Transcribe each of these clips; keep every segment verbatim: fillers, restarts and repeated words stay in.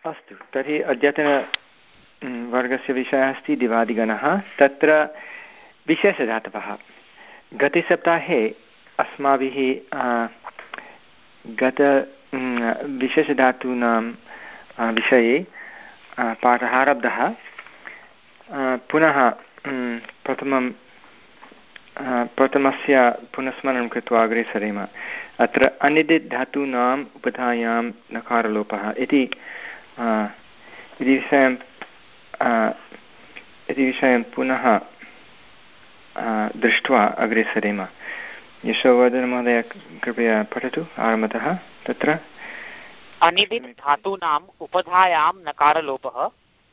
अस्तु, तर्हि अद्यतन वर्गस्य विषयः अस्ति दिवादिगणः। तत्र विशेषधातवः। गते सप्ताहे अस्माभिः गत विशेषधातूनां विषये पाठः आरब्धः। पुनः प्रथमं प्रथमस्य पुनस्मरणं कृत्वा अग्रे सरेम। अत्र अनिदित् धातूनाम् उपधायां नकारलोपः इति इति विषयं इति विषयं पुनः दृष्ट्वा अग्रे सरेम। यशोवर्धनमहोदय कृपया पठतु आरम्भतः। तत्र अनिदित् धातूनाम् उपधायां नकारलोपः।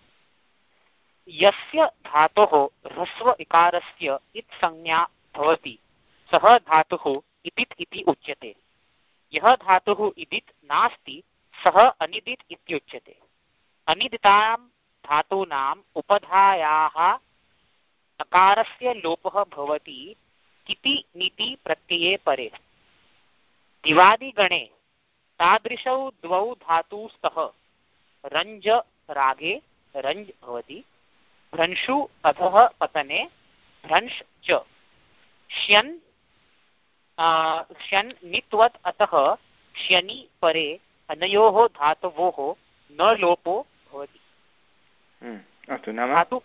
यस्य धातोः ह्रस्व इकारस्य इत् संज्ञा भवति सः धातुः इदित् इति उच्यते। यः धातुः इदित् नास्ति सः अनिदित् इत्युच्यते। अनिदितां धातूनाम् उपधायाः नकारस्य लोपः भवति किति नीति प्रत्यये परे। दिवादिगणे तादृशौ द्वौ धातु स्तः। रञ्ज रागे रञ्ज भवति, भ्रंशु अधः पतने भ्रंश च। श्यन् श्यन् नित्वत् अतः श्यनि परे अनयोः धातवोः न लोपो भवति। अस्तु, नाम धातु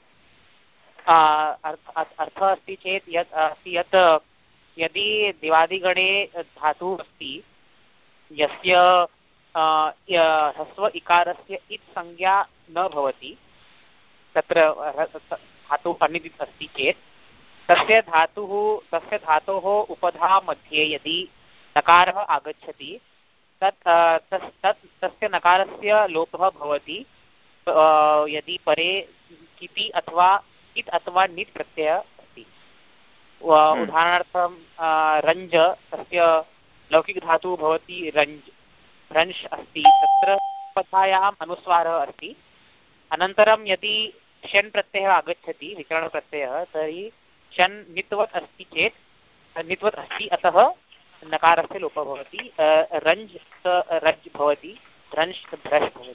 अर्थः अस्ति चेत् यत् अस्ति यत् यदि दिवादिगणे धातुः अस्ति यस्य ह्रस्व इकारस्य इत् संज्ञा न भवति, तत्र धातुः अनिदित् अस्ति चेत् तस्य धातुः तस्य धातोः उपधा मध्ये यदि नकारः आगच्छति तत् तत् तस्य नकारस्य लोपः भवति यदि परे किति अथवा इत् अथवा नित् प्रत्ययः अस्ति। उदाहरणार्थं रञ्ज, तस्य लौकिकधातुः भवति रञ्ज, भ्रंश अस्ति, तत्र उपधायाम् अनुस्वारः अस्ति। अनन्तरं यदि षन् प्रत्ययः आगच्छति, विकरणप्रत्ययः, तर्हि षन् नित्वत् अस्ति चेत् नित्वत् अस्ति, अतः नकारस्य लोपः भवति। रञ्ज रज् भवति, भ्रंश भ्रश् भवति।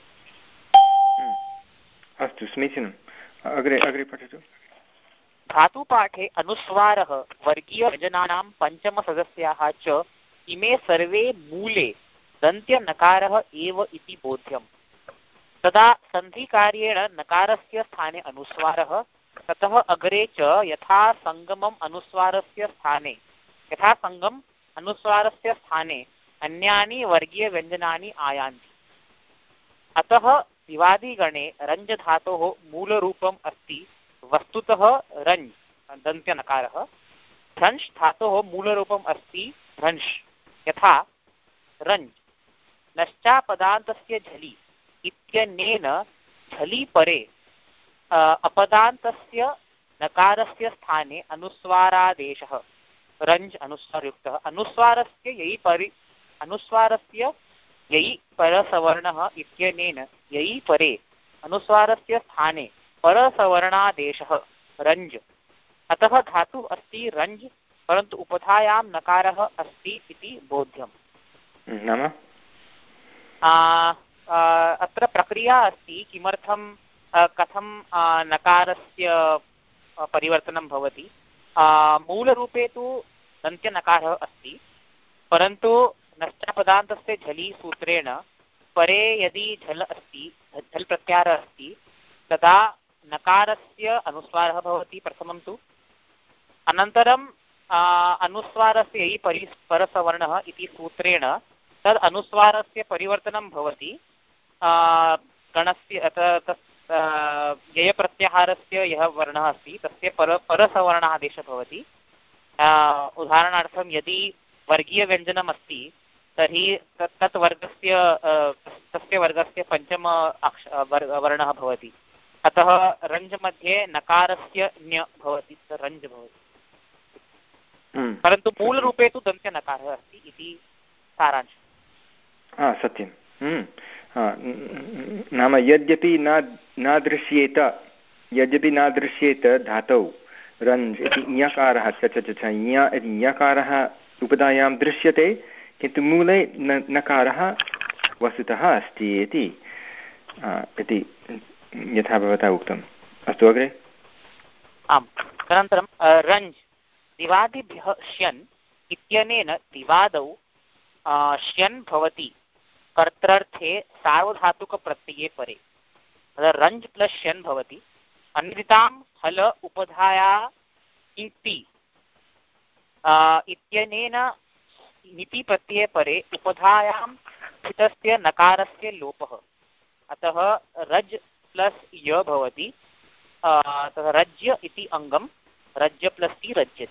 अस्तु, समीचीनम्। अग्रे अग्रे पठतु। धातुपाठे अनुस्वारः वर्गीयव्यञ्जनानां पञ्चमसदस्याः च इमे सर्वे मूले दन्त्यनकारः एव इति बोध्यम्। तदा सन्धिकार्येण नकारस्य स्थाने अनुस्वारः, ततः अग्रे च यथा संगमम् अनुस्वारस्य स्थाने यथा संगम अनुस्वारस्य स्थाने अन्यानि वर्गीयव्यञ्जनानि आयान्ति। अतः दिवादिगणे रञ्ज धातोः मूलरूपम् अस्ति वस्तुतः रञ् दन्त्यनकारः। भ्रंश धातोः मूलरूपम् अस्ति भ्रंश, यथा रञ्। नश्चापदान्तस्य झलि इत्यनेन झलि परे अपदान्तस्य नकारस्य स्थाने अनुस्वारादेशः रञ्ज अनुस्वारयुक्तः। अनुस्वारस्य ययि परि अनुस्वारस्य ययि परसवर्णः इत्यनेन ययि परे अनुस्वारस्य स्थाने परसवर्णादेशः रञ्ज। अतः धातुः अस्ति रञ्ज, परन्तु उपधायां नकारः अस्ति इति बोध्यम्। नाम अत्र प्रक्रिया अस्ति किमर्थं कथं नकारस्य परिवर्तनं भवति। मूलरूपे तु दन्त्यनकारः अस्ति, परन्तु नश्चापदान्तस्य झलि सूत्रेण परे यदि झल् अस्ति, झल् प्रत्याहारः अस्ति, तदा नकारस्य अनुस्वारः भवति प्रथमं तु। अनन्तरं अनुस्वारस्य ययि परि परसवर्णः इति सूत्रेण तद् अनुस्वारस्य परिवर्तनं भवति गणस्य ययप्रत्याहारस्य यः वर्णः अस्ति तस्य पर परसवर्णादेशः भवति। उदाहरणार्थं यदि वर्गीयव्यञ्जनम् अस्ति तर्हि तत् तत् वर्गस्य तस्य वर्गस्य पञ्चम अक्ष वर्णः भवति। अतः रञ्ज मध्ये नकारस्य ञ भवति, रञ्ज भवति। परन्तु मूलरूपे तु दन्त्यनकारः अस्ति इति सारांशः। सत्यं। नाम यद्यपि न न दृश्येत यद्यपि न दृश्येत धातौ रञ् इति ञकारः च च च ञ इति ञकारः उपधायां दृश्यते, किन्तु मूले न नकारः वस्तुतः अस्ति इति इति यथा भवता उक्तम्। अस्तु अग्रे। आम् तदनन्तरं रञ्ज् दिवादिभ्यः श्यन् इत्यनेन दिवादौ श्यन् भवति कर्तृर्थे सार्वधातुकप्रत्यये परे। रञ्ज् प्लस् श्यन् भवति अन्वितां हल उपधाया इति इत्यनेन निति प्रत्यये परे उपधायां स्थितस्य नकारस्य लोपः। अतः रज् प्लस् य भवति तथा रज्य इति अङ्गं रज्य प्लस् ति रज्यति।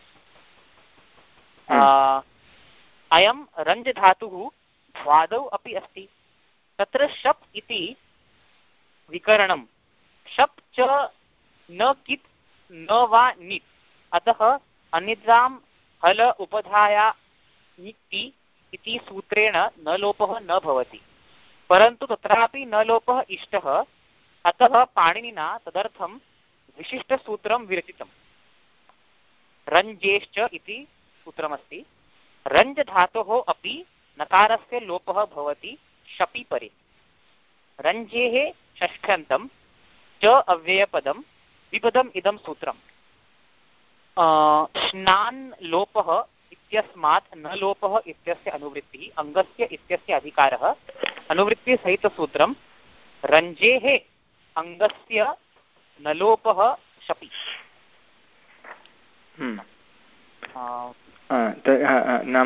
अयं रञ्ज् धातुः भ्वादौ अपि अस्ति। तत्र शप् इति विकरणं शप् च न कित् न वा नित्। अतः अनिद्रां हल उपधाया निति इति सूत्रेण न लोपः न भवति, परन्तु तत्रापि न लोपः इष्टः। अतः पाणिनिना तदर्थं विशिष्टसूत्रं विरचितम्। रञ्जेश्च इति सूत्रमस्ति। रञ्ज धातोः अपि नकारस्य लोपः भवति शपि परे। रञ्जेः षष्ठ्यन्तं च अव्ययपदं विपदम् इदं सूत्रम्। स्नान् लोपः इत्यस्मात् न लोपः इत्यस्य अनुवृत्तिः अङ्गस्य इत्यस्य अधिकारः। अनुवृत्तिसहितसूत्रं रञ्जेः अङ्गस्य न लोपः शपि। नाम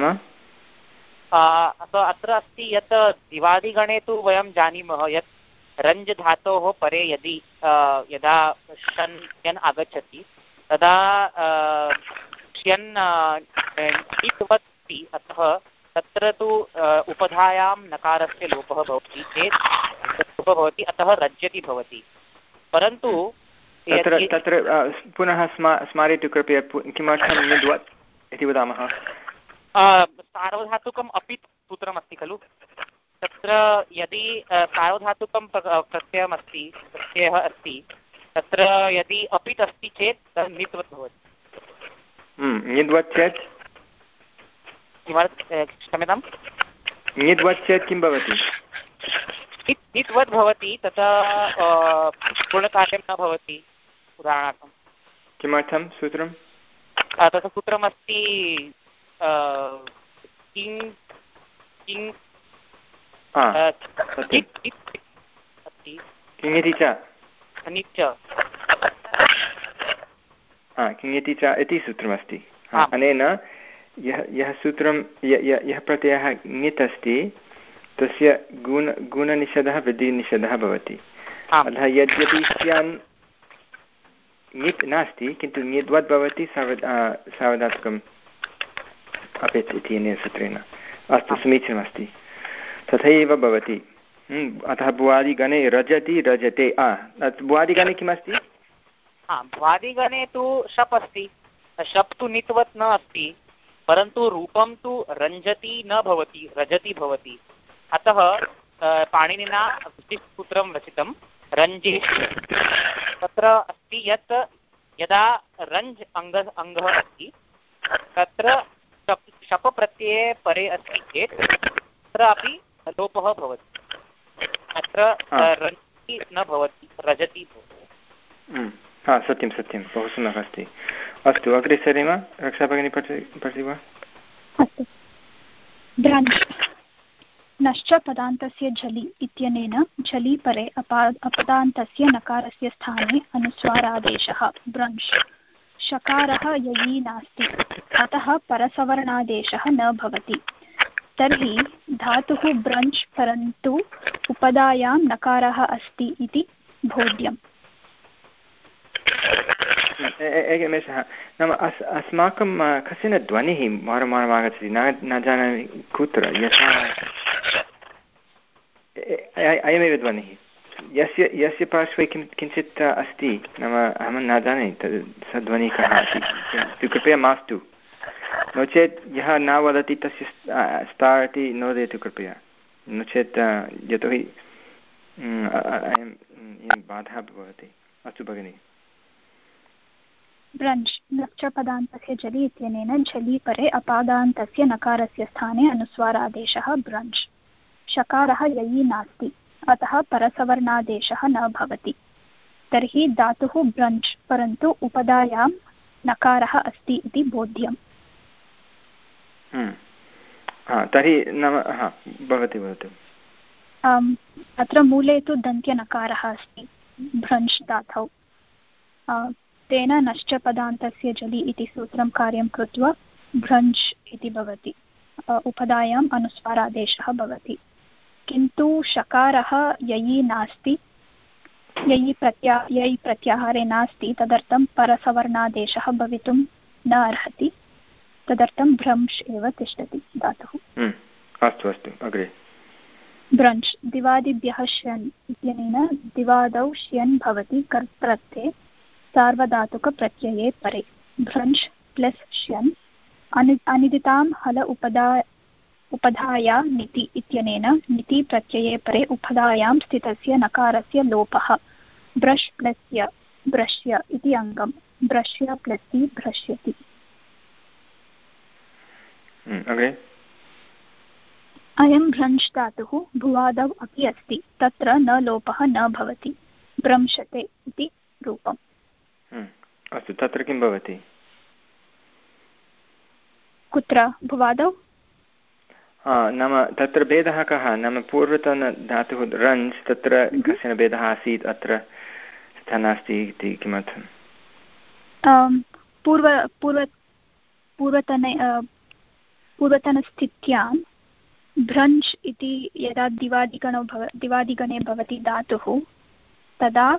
अत्र अस्ति यत् दिवादिगणे तु वयं जानीमः यत् रञ्ज् धातोः परे यदि यदा शन् शन् आगच्छति तदा शन् इत्वत्ति। अतः तत्र तु उपधायां नकारस्य लोपः भवति चेत् लोपः भवति, अतः रज्यति भवति। परन्तु तत्र तत्र पुनः स्मारयतु कृपया किमर्थं निद्वत् इति वदामः। सार्वधातुकम् अपि सूत्रमस्ति खलु। तत्र यदि सार्वधातुकं प्रत्ययमस्ति प्रत्ययः अस्ति तत्र यदि अपित् अस्ति चेत् तद् नित्वत् भवति। निद्वत् चेत् क्षम्यताम् निद्वत् चेत् किं भवति? नित्वत् भवति, तथा पूर्णकार्यं न भवति। उदाहरणार्थं किमर्थं सूत्रं? तत्र सूत्रमस्ति किं किं किङिति च निच्च किङिति च इति सूत्रमस्ति। अनेन यः यः सूत्रं यः प्रत्ययः ङित् अस्ति तस्य गुण गुणनिषेधः वृद्धिनिषेधः भवति। अतः यद्यपि स्यान् ङित् नास्ति किन्तु ङिद्वद् भवति सार्व सार्वधातुकम् अपेत् इत्यनेन सूत्रेण। अस्तु समीचीनमस्ति, तथैव भवति। अतः भुवादिगणे रजति रजते। भुवादिगणे किमस्ति? भुवादिगणे तु शप् अस्ति। शप् तु नित्वत् न अस्ति, परन्तु रूपं तु रञ्जति न भवति, रजति भवति। अतः पाणिनिना विशिष्टसूत्रं रचितं रञ्जेश्। तत्र अस्ति यत् यदा रञ्ज् अङ्ग अङ्गः अस्ति तत्र शप् शप् प्रत्यये परे अस्ति चेत् तत्रापि लोपः भवति। अत्र रञ्जति न भवति, रजति भवति। हा सत्यं सत्यं, बहु सम्यक् अस्ति। अस्तु अग्रे सरेम। रक्षा भगिनी पठति वा? अस्तु। नश्च पदान्तस्य झलि इत्यनेन झलि परे अपा अपदान्तस्य नकारस्य स्थाने अनुस्वारादेशः ब्रंश्। शकारः ययि नास्ति, अतः परसवर्णादेशः न भवति। तर्हि धातुः ब्रंश् परन्तु उपधायां नकारः अस्ति इति बोध्यम्। एकनिमेषः, नाम अस् अस्माकं कश्चन ध्वनिः वारं वारम् आगच्छति, न न जानामि कुत्र। यथा अयमेव ध्वनिः यस्य यस्य पार्श्वे किं किञ्चित् अस्ति, नाम अहं न जाने तद् स ध्वनिः कः अस्ति। कृपया मास्तु, नो चेत् यः न वदति तस्य स्टार् इति नोदयतु कृपया, नो चेत् यतोहि अयं बाधा भवति। अस्तु भगिनि। ब्रंश् नश्च पदान्तस्य झलि इत्यनेन झलि परे अपादान्तस्य नकारस्य स्थाने अनुस्वारादेशः ब्रंश्। शकारः ययि नास्ति, अतः परसवर्णादेशः न भवति। तर्हि धातुः ब्रञ्च् परन्तु उपधायां नकारः अस्ति इति बोध्यम्। तर्हि नाम भवति भवतु। अत्र मूले तु दन्त्यनकारः अस्ति भ्रञ्च् धातौ, तेन नश्च पदान्तस्य जलि इति सूत्रं कार्यं कृत्वा भ्रञ्च् इति भवति, उपधायाम् अनुस्वारादेशः भवति। किन्तु शकारः ययि नास्ति, ययि प्रत्या ययि प्रत्याहारे नास्ति, तदर्थं परसवर्णादेशः भवितुं न अर्हति, तदर्थं भ्रंश् एव तिष्ठति धातुः। अस्तु अस्तु अग्रे। भ्रंश् दिवादिभ्यः श्यन् इत्यनेन दिवादौ श्यन् भवति कर्तृत्वे सार्वधातुकप्रत्यये परे। भ्रंश् प्लस् श्यन् अनि अनिदितां हल उपधा उपधाया निति इत्यनेन निति प्रत्यये परे उपधायां स्थितस्य नकारस्य लोपः। ब्रश् प्लस् य ब्रश्य इति अङ्गम्, ब्रश्य प्लस् इ भ्रश्यति। अयं भ्रंश् धातुः भुवादौ अपि अस्ति, तत्र न लोपः न भवति, भ्रंशते इति रूपम्। अस्तु, तत्र किं भवति? कुत्र भुवादौ? नाम तत्र भेदः कः? नाम पूर्वतनधातुः रञ्ज्, तत्र कश्चन भेदः आसीत्, अत्र तथा नास्ति इति किमर्थम्? पूर्व पूर्व पूर्वतने पूर्वतनस्थित्यां भ्रंश् इति यदा दिवादिगणो भव दिवादिगणे भवति धातुः, तदा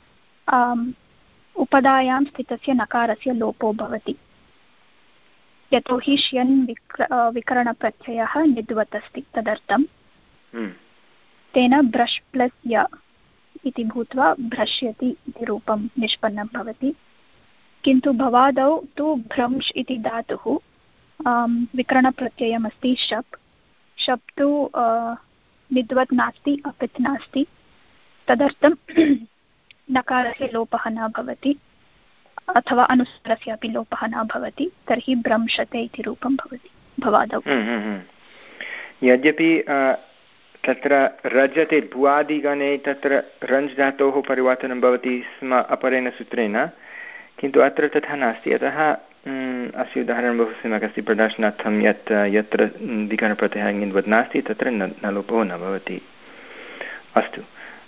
उपधायां स्थितस्य नकारस्य लोपो भवति, यतोहि श्यन् विक्र विकरणप्रत्ययः निद्वत् अस्ति, तदर्थं तेन ब्रश् प्लस् य इति भूत्वा भ्रश्यति इति रूपं निष्पन्नं भवति। किन्तु भवादौ तु भ्रंश् इति धातुः विकरणप्रत्ययमस्ति शप्, शप् तु निद्वत् नास्ति, अपित् नास्ति, तदर्थं नकारस्य लोपः न भवति अथवा अनुस्वारस्य अपि लोपः न भवति, तर्हि भ्रंशते इति रूपं भवति भवादौ। यद्यपि तत्र रजते भुवादिगणे तत्र रञ्ज् धातोः परिवर्तनं भवति स्म अपरेण सूत्रेण, किन्तु अत्र तथा नास्ति। अतः अस्य उदाहरणं बहु सम्यक् अस्ति प्रदर्शनार्थं, यत् यत्र विकरणप्रत्ययः निद्वत् नास्ति तत्र न लोपो न भवति। अस्तु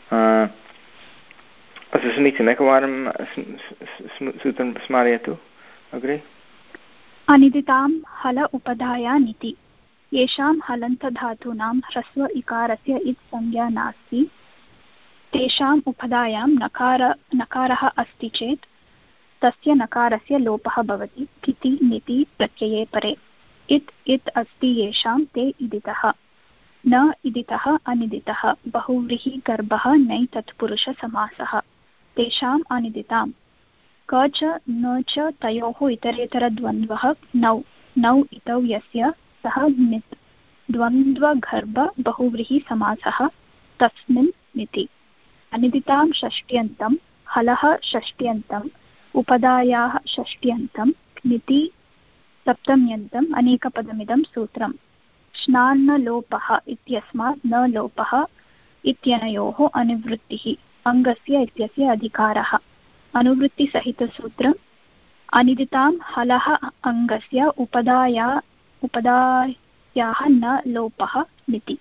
अस्तु, समीचीनम्। एकवारं सूत्रं स्मारयतु अग्रे। अनिदितां हल उपधाया निति, येषां हलन्तधातूनां ह्रस्व इकारस्य इत् संज्ञा नास्ति, तेषाम् उपधायां नकार नकारः अस्ति चेत् तस्य नकारस्य लोपः भवति किति निति प्रत्यये परे। इत् इत् अस्ति येषां ते इदितः, न इदितः अनिदितः, बहुव्रीहि गर्भः नै तत्पुरुषसमासः, तेषाम् अनिदितां। क च न च तयोः इतरेतरद्वन्द्वः नौ, नौ इतौ यस्य सः नित्, द्वन्द्वगर्भ बहुव्रीहि समासः तस्मिन् निति। अनिदितां षष्ट्यन्तं, हलः षष्ट्यन्तम्, उपधायाः षष्ट्यन्तं, निति सप्तम्यन्तम्, अनेकपदमिदं सूत्रम्। श्नान्न लोपः इत्यस्मात् न लोपः इत्यनयोः अनुवृत्तिः, अङ्गस्य इत्यस्य अधिकारः। अनुवृत्तिसहितसूत्रम्। अनिदितां हलः अङ्गस्य उपधाया उपधायाः न लोपः निति।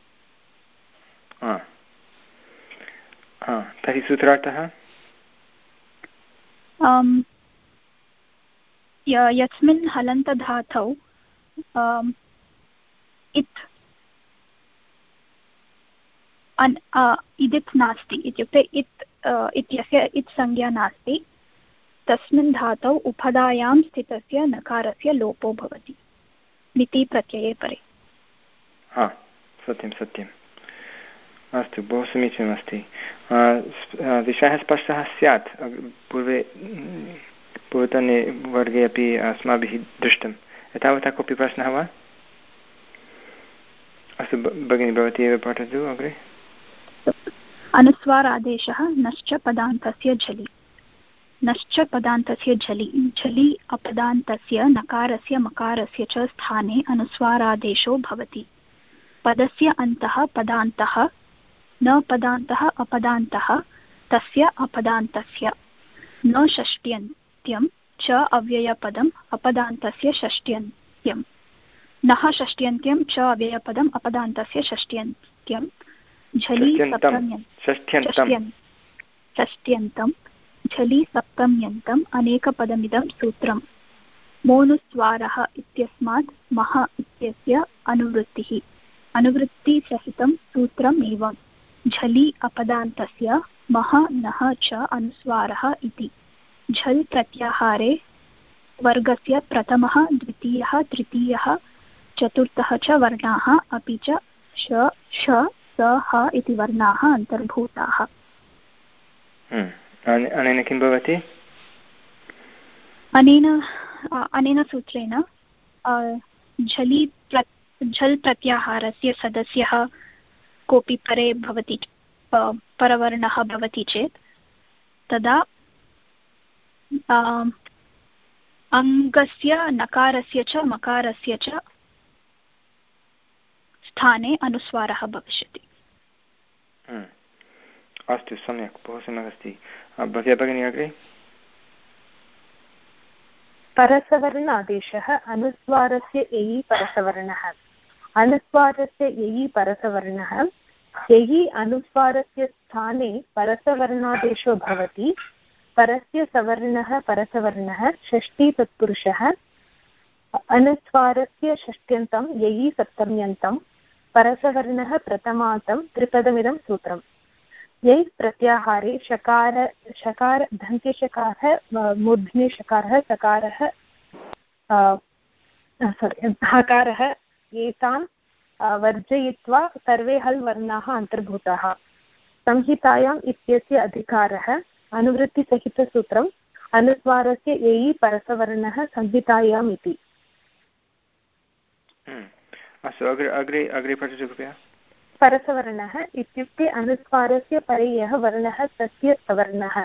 तर्हि सूत्रार्थः यस्मिन् हलन्तधातौ इत् इदित् नास्ति, इत्युक्ते इत् इत्यस्य इत् संज्ञा नास्ति, तस्मिन् धातौ उपधायां स्थितस्य नकारस्य लोपो भवति निति प्रत्यये परे। हा, सत्यं सत्यम्। अस्तु, बहु समीचीनमस्ति। विषयः स्पष्टः स्यात्। पूर्वे पूर्वतने वर्गे अपि अस्माभिः दृष्टम्। एतावता कोऽपि प्रश्नः वा? अस्तु भगिनी, भवती एव पठतु अग्रे। अनुस्वारादेशः नश्च पदान्तस्य झलि। नश्च पदान्तस्य झलि, झलि अपदान्तस्य नकारस्य मकारस्य च स्थाने अनुस्वारादेशो भवति। पदस्य अन्तः पदान्तः न पदान्तः अपदान्तः तस्य अपदान्तस्य न षष्ट्यन्त्यं च अव्ययपदम् अपदान्तस्य षष्ट्यन्त्यं नः षष्ट्यन्त्यं च अव्ययपदम् अपदान्तस्य षष्ट्यन्त्यं झलि सप्तम्यन्तं षष्ट्यन्तं झलि सप्तम्यन्तम् अनेकपदमिदं सूत्रम् मोनुस्वारः इत्यस्मात् मह इत्यस्य अनुवृत्तिः अनुवृत्तिसहितं सूत्रम् एवं झलि अपदान्तस्य मह नः च अनुस्वारः इति झल् प्रत्याहारे वर्गस्य प्रथमः द्वितीयः तृतीयः चतुर्थः च वर्णाः अपि च श श स ह इति वर्णाः अन्तर्भूताः। अनेन किं भवति? अनेन अनेन सूत्रेण झलि प्र झल् प्रत्याहारस्य सदस्यः कोऽपि परे भवति परवर्णः भवति चेत् तदा अङ्गस्य नकारस्य च मकारस्य च स्थाने अनुस्वारः भविष्यति। अस्तु, सम्यक्, बहु सम्यक् अस्ति। भवत्या भगिनी अग्रे। परसवर्ण आदेशः अनुस्वारस्य एयि परसवर्णः अनुस्वारस्य एयि परसवर्णः एयि अनुस्वारस्य स्थाने परसवर्णादेशो भवति। परस्य सवर्णः परसवर्णः षष्ठी तत्पुरुषः अनुस्वारस्य षष्ट्यन्तं एयि सप्तम्यन्तं परसवर्णः प्रथमान्तं त्रिपदमिदं सूत्रम्। यै प्रत्याहारे शकार शकार धन्त्यशकारः मूर्धन्यशकारः सकारः सोरि हकारः एतान् वर्जयित्वा सर्वे हल् वर्णाः अन्तर्भूताः। संहितायाम् इत्यस्य अधिकारः अनुवृत्तिसहितसूत्रम् अनुस्वारस्य एयि परसवर्णः संहितायाम् इति। अस्तु, अग्रे अग्रे अग्रे पठतु कृपया। परसवर्णः इत्युक्ते अनुस्वारस्य परे यः वर्णः तस्य सवर्णः।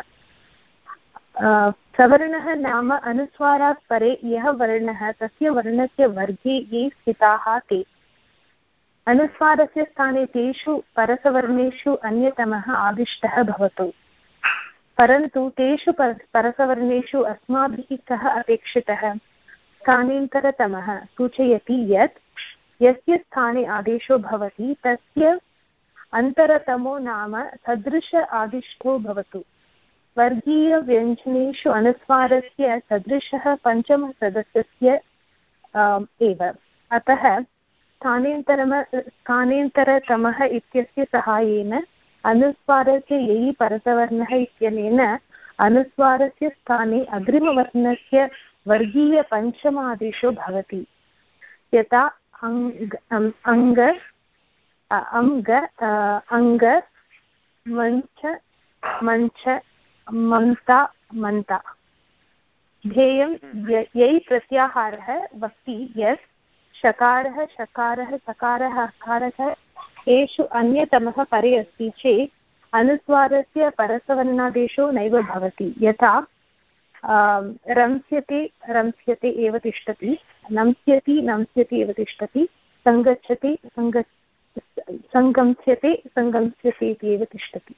सवर्णः नाम अनुस्वारात् परे यः वर्णः तस्य वर्णस्य वर्गे ये स्थिताः ते। अनुस्वारस्य स्थाने तेषु परसवर्णेषु अन्यतमः आदिष्टः भवतु, परन्तु तेषु परसवर्णेषु अस्माभिः कः अपेक्षितः स्थानेन्तरतमः सूचयति यत् यस्य स्थाने आदेशो भवति तस्य अन्तरतमो नाम सदृश आदिष्टो भवतु। वर्गीयव्यञ्जनेषु अनुस्वारस्य सदृशः पञ्चमसदस्यस्य एव, अतः स्थानेन्तरम स्थानेन्तरतमः इत्यस्य सहायेन अनुस्वारस्य एयि परसवर्णः इत्यनेन अनुस्वारस्य स्थाने अग्रिमवर्णस्य वर्गीयपञ्चमादेशो भवति। यथा अङ्ग अङ्ग अङ्ग अङ्ग मञ्च मञ्च मन्ता मन्ता। ध्येयं यै प्रत्याहारः वक्ति यत् शकारः शकारः सकारः हकारः एषु अन्यतमः परे अस्ति चेत् अनुस्वारस्य परसवर्णादेशो नैव भवति। यथा रंस्यते रंस्यते एव तिष्ठति, नंस्यति नंस्यति एव तिष्ठति, सङ्गच्छति सङ्ग सङ्गम्स्यते सङ्गम्स्यते इति एव तिष्ठति।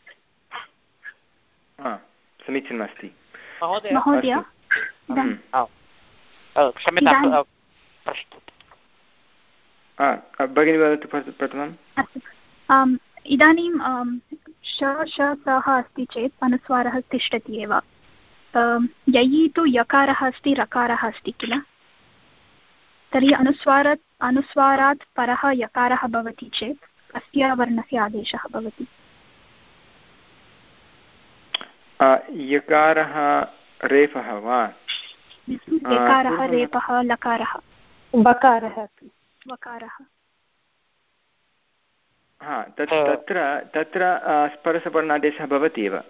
समीचीनमस्ति महोदय। क्षम्यतां, भगिनी वदतु प्रथमम्। अस्तु, इदानीं श श सः अस्ति चेत् अनुस्वारः तिष्ठति एव। ययि तु यकारः अस्ति रकारः अस्ति किल, तर्हि अनुस्वारात् अनुस्वारात् परः यकारः भवति चेत् अस्य वर्णस्य आदेशः भवति। यकारः रेफः वा? यकारः रेफः लकारः बकारः वकारः। हा, तत्र तत्र परसवर्णादेशः भवति एव।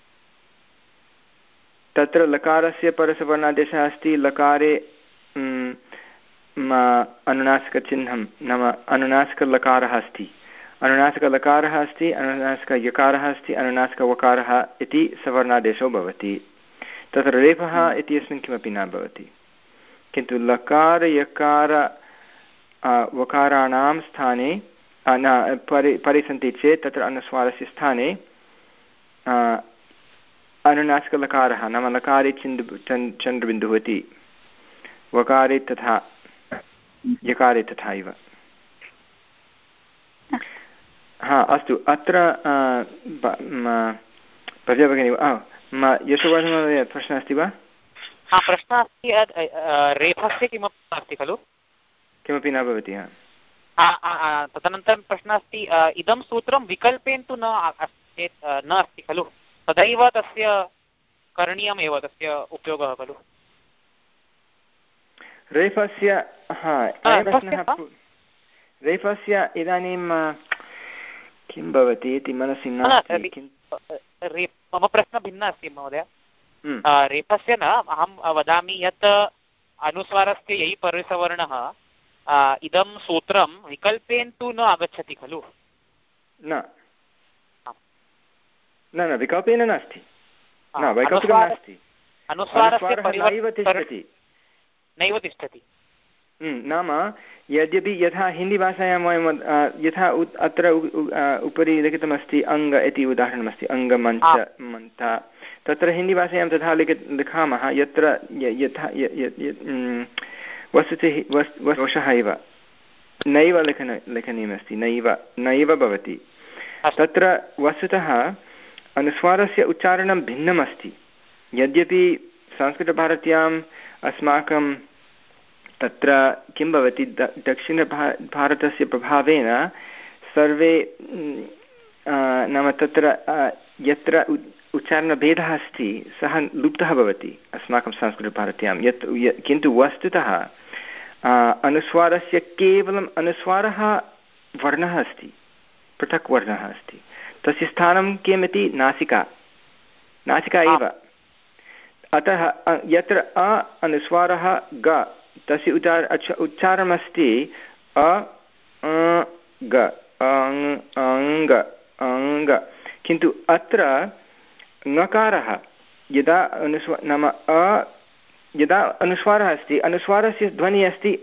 तत्र लकारस्य परसवर्णादेशः अस्ति। लकारे अनुनासिकचिह्नं नाम अनुनासिकलकारः अस्ति, अनुनासिकलकारः अस्ति, अनुनासिकयकारः अस्ति, अनुनासिकवकारः इति सवर्णादेशो भवति। तत्र रेफः इत्यस्मिन् किमपि न भवति, किन्तु लकार यकार वकाराणां स्थाने न परे परे सन्ति चेत् तत्र अनुस्वारस्य स्थाने अनुनासिकलकारः नाम लकारे चिन्द् चन्द्रबिन्दुः इति वकारे तथा यकारे तथैव। हा अस्तु अत्र प्रजा भगिनी यशोवर्धनमहोदय प्रश्नः अस्ति वा? प्रश्नः अस्ति रेफस्य किमपि नास्ति खलु? किमपि न भवति। तदनन्तरं प्रश्नः अस्ति इदं सूत्रं विकल्पेन तु न न अस्ति खलु, तदैव तस्य करणीयमेव तस्य उपयोगः खलु। रेफस्य हा रेफस्य इदानीं किं भवति इति मनसि नास्ति। मम प्रश्नः भिन्नः अस्ति महोदय। रेफस्य न अहं वदामि यत् अनुस्वारस्य ययि परिसवर्णः इदं सूत्रं विकल्पेन तु न आगच्छति खलु। न न विकल्पेन नास्ति, न वैकल्पिकं नास्ति, अनुस्वारस्य नैव तिष्ठति। नाम यद्यपि यथा हिन्दीभाषायां वयं यथा अत्र उपरि लिखितमस्ति अङ्ग इति उदाहरणमस्ति अङ्गमञ्च मन्था, तत्र हिन्दीभाषायां तथा लिखि लिखामः यत्र यथा वस्तुतः दोषः एव नैव लिखन लिखनीयमस्ति, नैव नैव भवति। तत्र वस्तुतः अनुस्वारस्य उच्चारणं भिन्नमस्ति। यद्यपि संस्कृतभारत्याम् अस्माकं तत्र किं भवति द दक्षिणभा भारतस्य प्रभावेन सर्वे नाम तत्र यत्र उच्चारणभेदः अस्ति सः लुप्तः भवति अस्माकं संस्कृतभारत्यां। यत् किन्तु वस्तुतः अनुस्वारस्य केवलम् अनुस्वारः वर्णः अस्ति, पृथक् वर्णः अस्ति, तस्य स्थानं किमिति नासिका, नासिका एव। अतः यत्र अ अनुस्वारः ग तस्य उच्चार उच्चारणमस्ति अ ग अङ्ग अङ्ग, किन्तु अत्र ङकारः यदा अनुस्वा नाम अ यदा अनुस्वारः अस्ति अनुस्वारस्य ध्वनिः अस्ति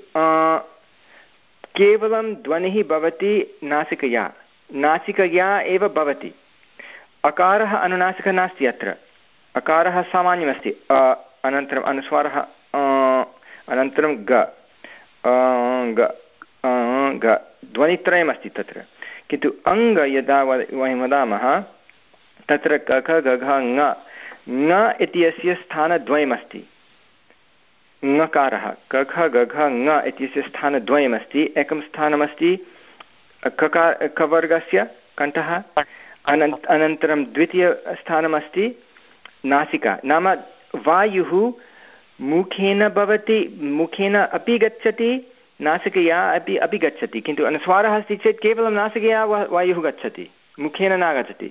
केवलं ध्वनिः भवति नासिकया, नासिकया एव भवति। अकारः अनुनासिकः नास्ति, अत्र अकारः सामान्यमस्ति अ अनन्तरम् अनुस्वारः अनन्तरं ग ग ग ध्वनित्रयमस्ति तत्र। किन्तु अङ्ग यदा वयं वदामः तत्र क ख ग घ ङ ङ इत्यस्य स्थानद्वयमस्ति। ङकारः क ख ग घ ङ इत्यस्य स्थानद्वयमस्ति। एकं स्थानमस्ति ककार कवर्गस्य कण्ठः, अनन्त अनन्तरं द्वितीयस्थानमस्ति नासिका, नाम वायुः मुखेन भवति, मुखेन अपि गच्छति नासिकया अपि अपि गच्छति, किन्तु अनुस्वारः अस्ति चेत् केवलं नासिकया वायुः गच्छति, मुखेन न गच्छति,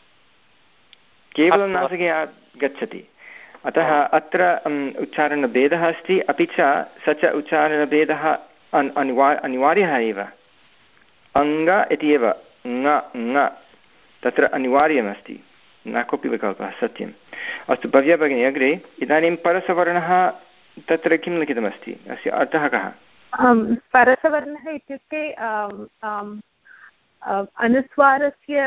केवलं नासिकया गच्छति। अतः अत्र उच्चारणभेदः अस्ति, अपि च स च उच्चारणभेदः अन् अनिवा अनिवार्यः एव। अङ्ग इति एव ङ ङ तत्र अनिवार्यमस्ति, न कोऽपि विकल्पः, सत्यम्। अस्तु भव्या भगिनी अग्रे। इदानीं परसवर्णः तत्र किं लिखितमस्ति, अस्य अर्थः कः? परसवर्णः इत्युक्ते अनुस्वारस्य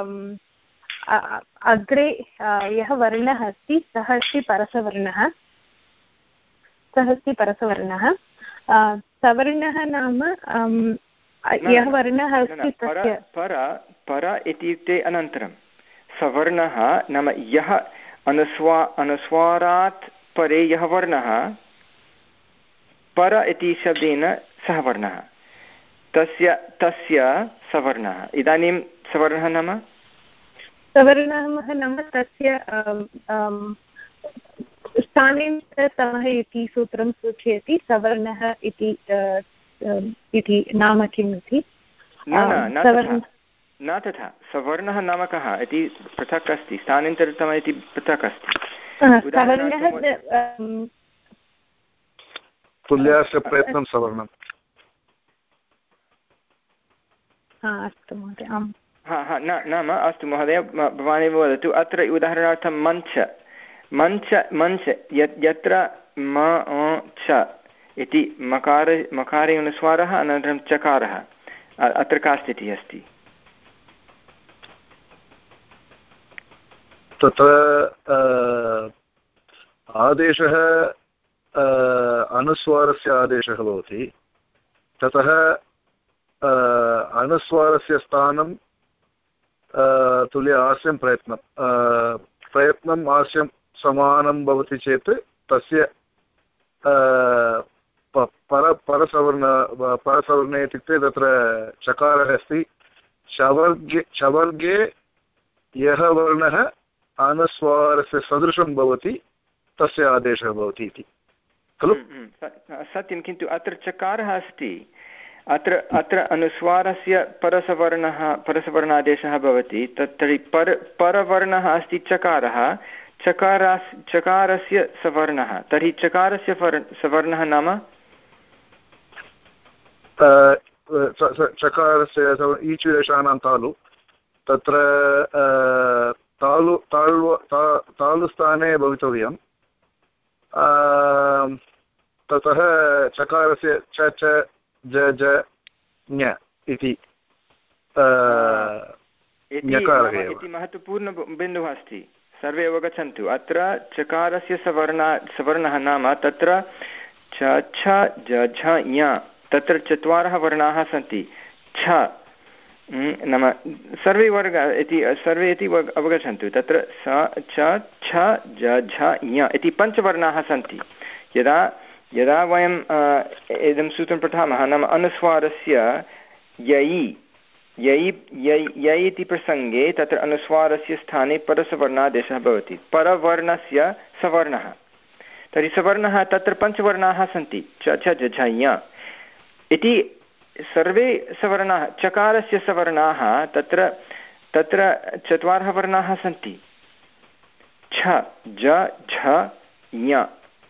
अग्रे यः वर्णः अस्ति सः अस्ति परसवर्णः, सः अस्ति परसवर्णः। सवर्णः नाम यः वर्णः अस्ति तस्य पर पर इत्युक्ते अनन्तरं, सवर्णः नाम यः अनुस्वा अनुस्वारात् परे यः वर्णः, पर इति शब्देन सः वर्णः, तस्य तस्य सवर्णः। इदानीं सवर्णः नाम सवर्णः नाम तस्य स्थानेन्तरतमः इति सूत्रं सूचयति। सवर्णः इति इति नाम किम् इति न तथा। सवर्णः नाम कः इति पृथक् अस्ति, स्थानान्तरतमः इति पृथक् अस्ति। तुल्यास्य प्रयत्नं सवर्णम्। अस्तु महोदय, आम्। हा हा न नाम अस्तु महोदय, भवानेव वदतु। अत्र उदाहरणार्थं मञ्च मञ्च मञ्च यत्र म च इति मकार मकारे अनुस्वारः अनन्तरं चकारः, अत्र का स्थितिः अस्ति? तत्र आदेशः अनुस्वारस्य आदेशः भवति, ततः अनुस्वारस्य स्थानं तुल्य आस्यं प्रयत्नं प्रयत्नम् आस्यं समानं भवति चेत् तस्य पर परसवर्ण परसवर्णे इत्युक्ते तत्र चकारः अस्ति, चवर्गे चवर्गे यः वर्णः अनुस्वारस्य सदृशं भवति तस्य आदेशः भवति इति खलु? सत्यं, किन्तु अत्र चकारः अस्ति, अत्र अत्र अनुस्वारस्य परसवर्णः परसवर्णादेशः भवति, तत् तर्हि पर परवर्णः अस्ति चकारः, चकारास् चकारस्य सवर्णः, तर्हि चकारस्य सवर्णः नाम चकारस्य ईचुरेषाणां तालु, तत्र तालु ताळ्व तालुस्थाने भवितव्यं, ततः चकारस्य च च ज ज ञ इति इति महत्वपूर्णबिन्दुः अस्ति, सर्वे अवगच्छन्तु। अत्र चकारस्य सवर्णः सवर्णः नाम तत्र छ छ ज झ ञ, तत्र चत्वारः वर्णाः सन्ति, छ नाम सर्वे वर्गाः इति सर्वे इति अवगच्छन्तु, तत्र स छ छ ज झ ञ इति पञ्चवर्णाः सन्ति। यदा यदा वयं इदं सूत्रं पठामः, नाम अनुस्वारस्य ययि ययि ययि इति प्रसङ्गे तत्र अनुस्वारस्य स्थाने परसवर्णादेशः भवति, परवर्णस्य सवर्णः, तर्हि सवर्णः तत्र पञ्चवर्णाः सन्ति, च छ ज झ ञ इति सर्वे सवर्णाः, चकारस्य सवर्णाः तत्र तत्र चत्वारः वर्णाः सन्ति, छ ज झ ञ,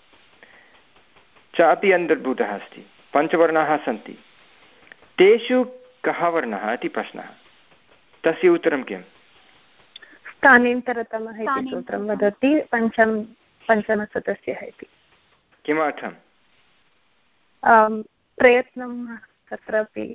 च अपि अन्तर्भूतः अस्ति, पञ्चवर्णाः सन्ति, तेषु कः वर्णः इति प्रश्नः, तस्य उत्तरं किम्? स्थानेन्तरतमः इति सूत्रं वदति, पञ्चम पञ्चमसदस्यः इति। किमर्थं? प्रयत्नं तत्रापि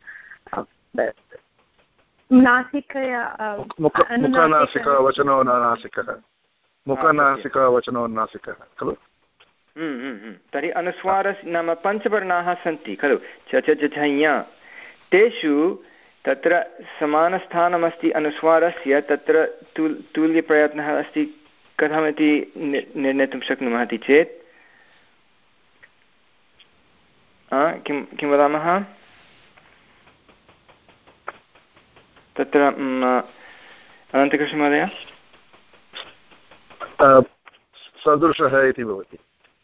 नासिकया मुखनासिका वचनो नासिकः, मुखनासिका वचनो नासिकः खलु? तर्हि अनुस्वारस्य नाम पञ्चवर्णाः सन्ति खलु, च च ज झ ञ, तेषु तत्र समानस्थानमस्ति अनुस्वारस्य, तत्र तुल् तुल्यप्रयत्नः अस्ति, कथमिति निर्णेतुं शक्नुमः इति चेत् किं किं वदामः, तत्र अनन्तकृष्णमहोदय? सदृशः इति भवति,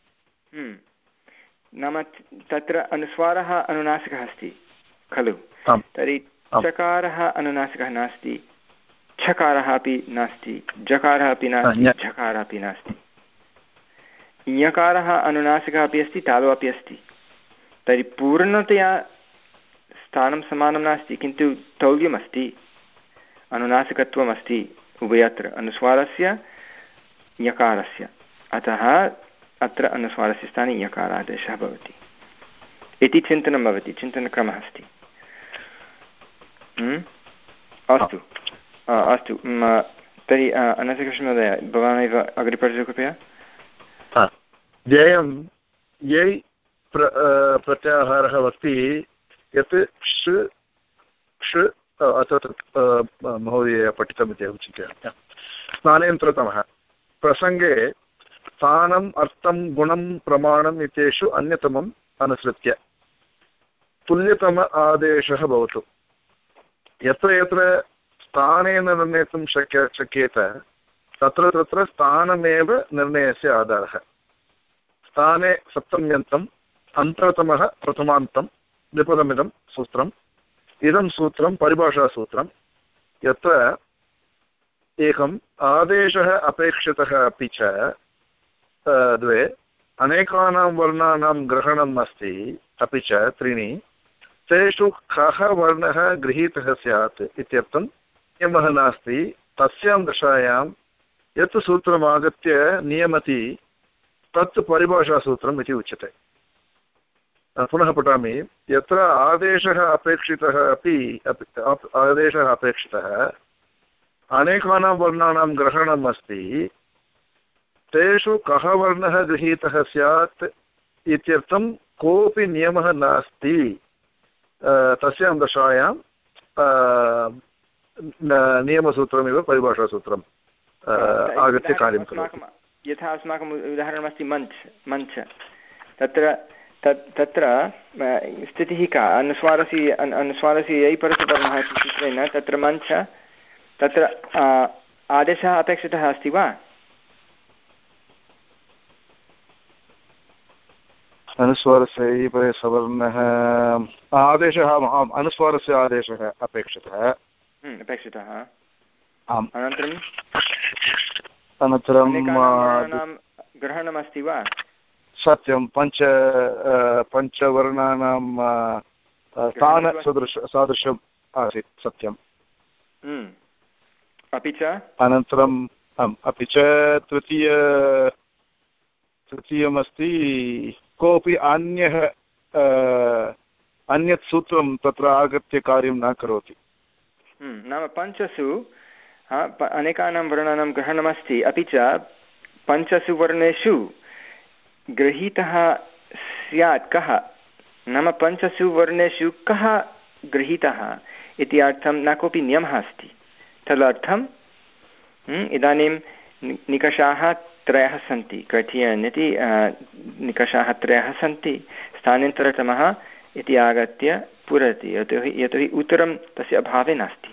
नाम तत्र अनुस्वारः अनुनासिकः अस्ति खलु, तर्हि चकारः अनुनासिकः नास्ति, छकारः अपि नास्ति, जकारः अपि नास्ति, झकारः अपि नास्ति, ञकारः अनुनासिकः अपि अस्ति, तालु अपि अस्ति, तर्हि पूर्णतया स्थानं समानं नास्ति, किन्तु तौल्यमस्ति, अनुनासिकत्वमस्ति उभयत्र अनुस्वारस्य ञकारस्य, अतः अत्र अनुस्वारस्य स्थाने यकारादेशः भवति इति चिन्तनं भवति, चिन्तनक्रमः अस्ति। अस्तु अस्तु तर्हि अनन्तकृष्णमहोदय, भवानेव अग्रे पठतु कृपया। ध्येयं यै प्र प्रत्याहारः अस्ति यत् क्ष क्ष महोदय पठितमिति अहं चिन्तयामि। स्थानेन्तरतमः प्रसङ्गे स्थानम् अर्थं गुणं प्रमाणम् इत्येषु अन्यतमम् अनुसृत्य तुल्यतम आदेशः भवतु। यत्र यत्र स्थानेन निर्णेतुं शक्य शक्येत तत्र तत्र स्थानमेव निर्णयस्य आधारः। स्थाने सप्तम्यन्तम्, अन्तरतमः प्रथमान्तं, द्विपदमिदं सूत्रम्। इदं सूत्रं परिभाषासूत्रं, यत्र एकम् आदेशः अपेक्षितः अपि च द्वे अनेकानां वर्णानां ग्रहणम् अस्ति अपि च त्रीणि, तेषु कः वर्णः गृहीतः स्यात् इत्यर्थं नियमः नास्ति। तस्यां दशायां यत् सूत्रम् आगत्य नियमति तत् परिभाषासूत्रम् इति उच्यते। पुनः पठामि यत्र आदेशः अपेक्षितः अपि आदेशः अपेक्षितः अनेकानां वर्णानां ग्रहणम् अस्ति तेषु कः वर्णः गृहीतः स्यात् इत्यर्थं कोऽपि नियमः नास्ति तस्यां दशायां नियमसूत्रमिव परिभाषासूत्रम् आगत्य कार्यं करोति यथा अस्माकम् उदाहरणमस्ति मञ्च मञ्च तत्र तत् तत्र स्थितिः का अनुस्वारसि अनुस्वारसि यै परसवर्णः इति सूत्रेण तत्र मञ्च तत्र आदेशः अपेक्षितः अस्ति वा अनुस्वारस्य परे सवर्णः आदेशः अनुस्वारस्य आदेशः अपेक्षितः अपेक्षितः आम् अनन्तरम् अनन्तरं ग्रहणमस्ति वा सत्यं पञ्च पञ्चवर्णानां स्थानसदृश सादृशम् आसीत् सत्यम् अपि च अनन्तरम् अपि च तृतीय तृतीयमस्ति कोऽपि अन्यः अन्यत् सूत्रं तत्र आगत्य कार्यं न करोति नाम पञ्चसु अनेकानां वर्णानां ग्रहणमस्ति अपि च पञ्चसु वर्णेषु गृहीतः स्यात् कः नाम पञ्चसु वर्णेषु कः गृहीतः इति अर्थं न कोऽपि नियमः अस्ति तदर्थम् इदानीं निकषाः त्रयः सन्ति क्राइटेरियन् इति निकषाः त्रयः सन्ति स्थानान्तरतमः इति आगत्य पूरयति यतोहि यतोहि उत्तरं तस्य अभावे नास्ति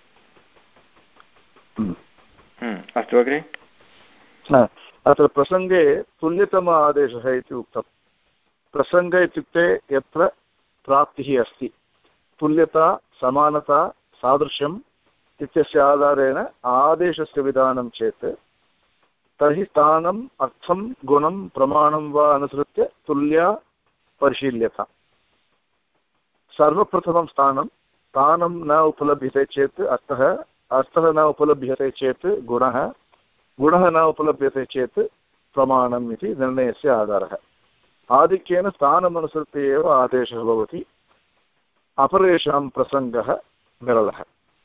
अस्तु अग्रे अत्र प्रसङ्गे तुल्यतम आदेशः इति उक्तं प्रसङ्ग इत्युक्ते यत्र प्राप्तिः अस्ति तुल्यता समानता सादृश्यम् इत्यस्य आधारेण आदेशस्य विधानं चेत् तर्हि स्थानम् अर्थं गुणं प्रमाणं वा अनुसृत्य तुल्या परिशील्यता सर्वप्रथमं स्थानं स्थानं न उपलभ्यते चेत् अर्थः अर्थः न उपलभ्यते चेत् गुणः गुणः न उपलभ्यते चेत् प्रमाणम् इति निर्णयस्य आधारः आधिक्येन स्थानमनुसृत्य एव आदेशः भवति अपरेषां प्रसङ्गः विरलः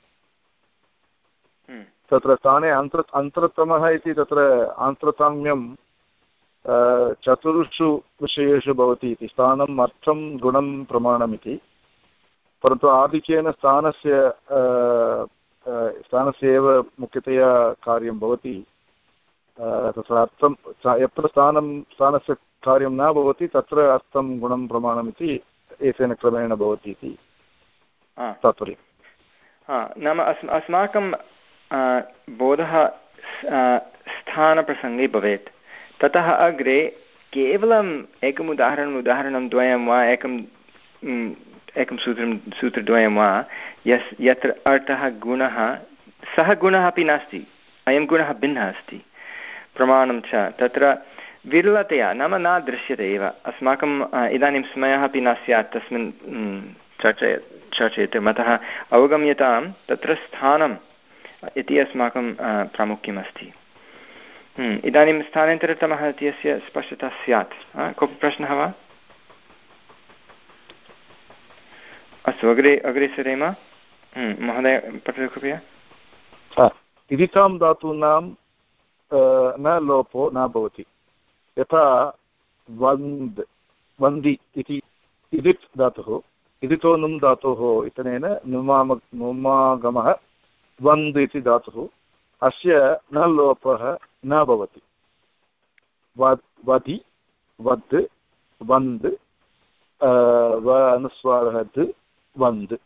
तत्र स्थाने अन्त्र अन्तरतमः इति तत्र आन्तरताम्यं चतुर्षु विषयेषु भवति इति स्थानम् अर्थं गुणं प्रमाणम् इति परन्तु आधिक्येन स्थानस्य स्थानस्य एव मुख्यतया कार्यं भवति तत्र अर्थं यत्र स्थानं स्थानस्य कार्यं न भवति तत्र अर्थं गुणं प्रमाणम् इति एतेन क्रमेण भवति इति तात्पर्यं नाम अस् अस्माकं बोधः स्थानप्रसङ्गे भवेत् ततः अग्रे केवलम् एकम् उदाहरणम् उदाहरणं द्वयं वा एकं एकं सूत्रं सूत्रद्वयं वा यस् यत्र अर्थः गुणः सः गुणः अपि नास्ति अयं गुणः भिन्नः अस्ति प्रमाणं च तत्र विरलतया नाम न दृश्यते एव अस्माकम् इदानीं समयः अपि न स्यात् तस्मिन् चर्चय चर्चयितुम् अतः अवगम्यतां तत्र स्थानम् इति अस्माकं प्रामुख्यमस्ति इदानीं स्थानान्तरतमः इत्यस्य स्पष्टता स्यात् कोऽपि प्रश्नः वा अस्तु अग्रे अग्रे सरेम महोदय पठतु कृपया इदितां धातूनां न लोपो न भवति यथा वन्द् वन्दि इति इदित् धातुः इदितो नुम् धातोः इत्यनेन नुमाम नुमागमः वन्द् इति धातुः अस्य न लोपः न भवति वद् वदि वद् वन्द् व अनुस्वारः द् वन्द्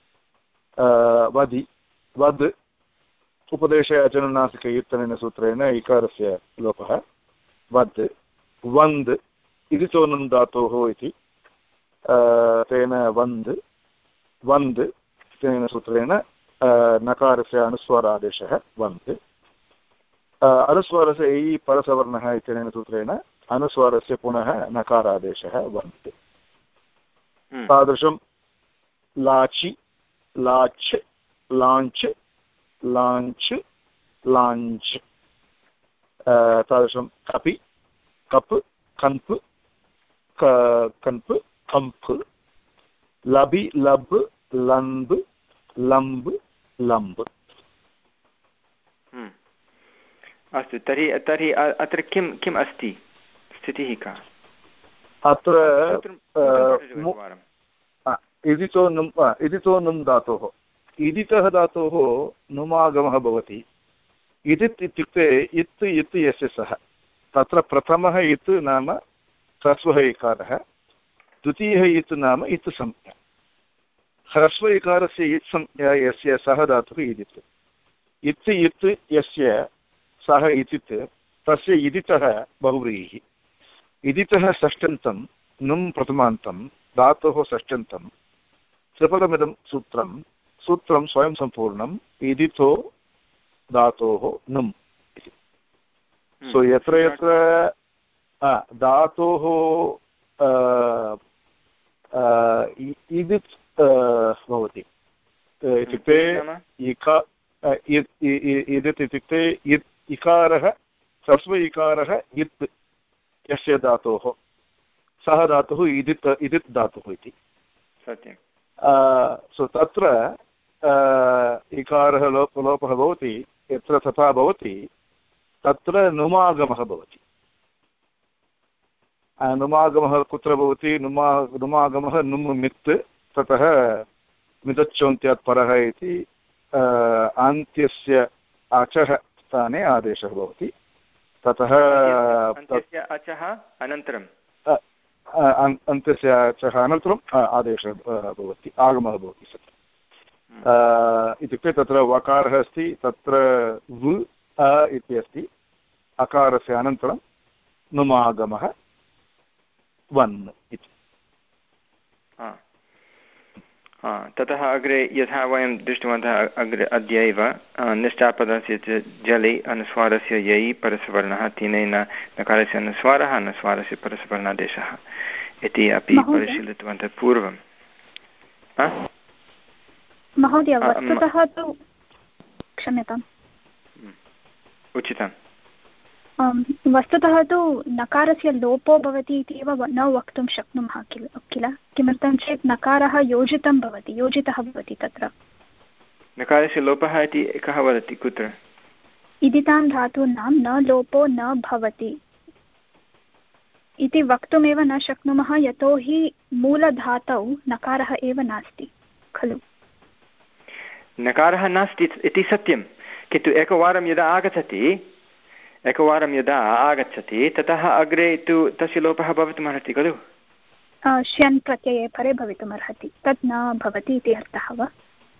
वदि वद् उपदेशे अचनुनासिकयुक्तनेन सूत्रेण इकारस्य लोपः वद् वन्द् इदितो नुम् धातोः इति तेन वन्द् वन्द् इत्यनेन सूत्रेण नकारस्य अनुस्वारादेशः वन्द् अनुस्वारस्य ऐ परसवर्णः इत्यनेन सूत्रेण अनुस्वारस्य पुनः नकारादेशः वन्द् तादृशं लाचि लाच् लाञ्च् लाञ्च् लाञ्च् तादृशं कपि कप् कन्प् कन्प् हम्प् लबि लब् लम्ब् लम्ब् लम्ब्। अस्तु, तर्हि तर्हि अत्र किं किम् अस्ति, स्थितिः का अत्र? इदितो नुम् इदितो नुम् धातोः, इदितः धातोः नुमागमः भवति। इदित् इत्युक्ते इत् इत् यस्य सः, तत्र प्रथमः इत् नाम ह्रस्वः इकारः, द्वितीयः इत् नाम इत् संज्ञा। ह्रस्व इकारस्य इत् संज्ञा यस्य सः धातुः इदित्। इत् इत् यस्य सः इदित्, तस्य इदितः बहुव्रीहिः। इदितः षष्ठन्तं, नुम् प्रथमान्तं, धातोः षष्ठन्तं, त्रिपदमिदं सूत्रं, सूत्रं स्वयं सम्पूर्णम्, इदितो धातोः नुम् इति। सो यत्र यत्र धातोः इदित् भवति इत्युक्ते इका इदित् इत्युक्ते इत् इकारः ह्रस्व इकारः इत् यस्य धातोः, सः धातुः इदित् इदित् धातुः इति। सत्यं। सो तत्र इकारः लोप लोपः भवति, यत्र तथा भवति तत्र नुमागमः भवति। नुमागमः कुत्र भवति? नुमा नुमागमः नुम् मित्, ततः मिदच्चोन्त्यात् परः इति अन्त्यस्य अचः स्थाने आदेशः भवति। ततः अचः अनन्तरं अन्त्यस्य अचः अनन्तरम् आदेशः भवति, आगमः भवति। इत्युक्ते तत्र वकारः अस्ति, तत्र वृ अ इति अस्ति, अकारस्य अनन्तरं नुमागमः वन् इति। ततः अग्रे यथा वयं दृष्टवन्तः अग्रे अद्यैव निष्ठापदस्य च जले अनुस्वारस्य यै परसवर्णः तेनेन नकारस्य अनुस्वारः अनुस्वारस्य परसवर्णादेशः इति अपि परिशीलितवन्तः पूर्वं। महोदय, वस्तुतः तु क्षम्यताम्, उचितम्, वस्तुतः तु नकारस्य लोपो भवति इति एव न वक्तुं शक्नुमः किल किल किमर्थं चेत् नकारः योजितं भवति, योजितः भवति। तत्र नकारस्य लोपः इति कः वदति? कुत्र? इदितां धातूनां न लोपो न भवति इति वक्तुमेव न शक्नुमः, यतोहि मूलधातौ नकारः एव नास्ति खलु। नकारः नास्ति इति सत्यं, किन्तु एकवारं यदा आगच्छति एकवारं यदा आगच्छति ततः अग्रे तु तस्य लोपः भवितुमर्हति खलु। श्यन् प्रत्यये परे भवितुमर्हति, तत् न भवति इति अर्थः वा?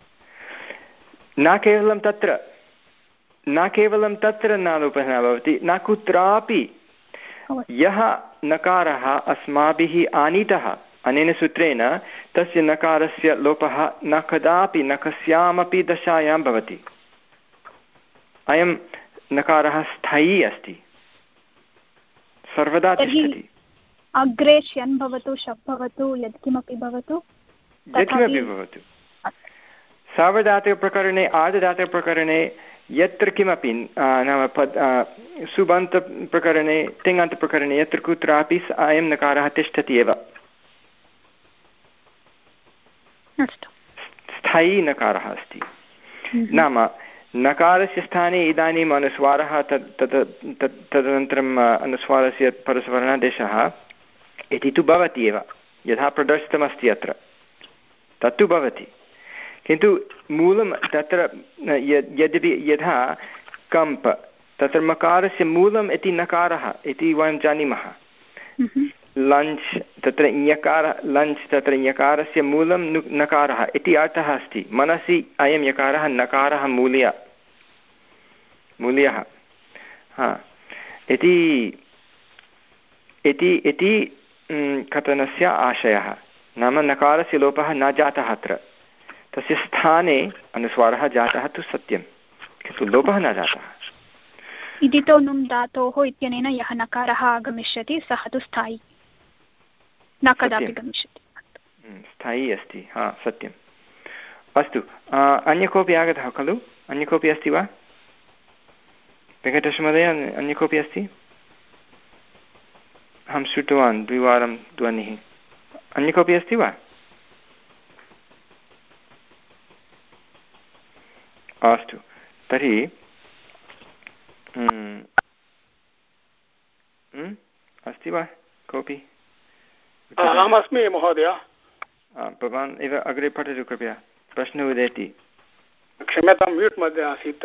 न केवलं तत्र न केवलं तत्र न लोपः न भवति, न कुत्रापि यः नकारः अस्माभिः आनीतः अनेन सूत्रेण तस्य नकारस्य लोपः न कदापि न कस्यामपि दशायां भवति। अयं नकारः स्थायी अस्ति, सर्वदा तिष्ठति। अग्रे श्यन् भवतु शप् भवतु यत्किमपि भवतु यत्किमपि भवतु, सार्वधातुकप्रकरणे आर्धधातुकप्रकरणे यत्र किमपि नाम पद् सुबन्तप्रकरणे तिङन्तप्रकरणे यत्र कुत्रापि अयं नकारः तिष्ठति एव, स्थायी नकारः अस्ति। नाम नकारस्य स्थाने इदानीम् अनुस्वारः तत् तत् तत् तदनन्तरम् अनुस्वारस्य परसवर्णादेशः इति तु भवति एव, यथा प्रदर्शितमस्ति अत्र तत्तु भवति, किन्तु मूलं तत्र यद्यपि यथा कम्प तत्र मकारस्य मूलम् इति नकारः इति वयं जानीमः। लञ्च् तत्र ञकारः, लञ्च् तत्र ञकारस्य मूलं नकारः इति अर्थः अस्ति। मनसि अयं यकारः नकारः मूल्य मूल्यः हा इति इति इति कथनस्य आशयः। नाम नकारस्य लोपः न जातः, अत्र तस्य स्थाने अनुस्वारः जातः तु सत्यं, किन्तु लोपः न जातः। इदितो नुम् धातोः इत्यनेन यः नकारः आगमिष्यति सः तु स्थायी, न कदापि गमिष्यति, स्थायी अस्ति। हा सत्यम्। अस्तु, अन्य कोऽपि आगतः खलु? अन्य कोऽपि अस्ति वा? वेङ्कटेशमहोदय, अन्य कोऽपि अस्ति? अहं श्रुतवान् द्विवारं ध्वनिः। अन्य कोऽपि अस्ति वा? अस्तु, तर्हि अस्ति वा कोऽपि? अहमस्मि महोदय। भवान् एव अग्रे पठतु कृपया। प्रश्नः उदेति। क्षम्यतां, म्यूट् मध्ये आसीत्।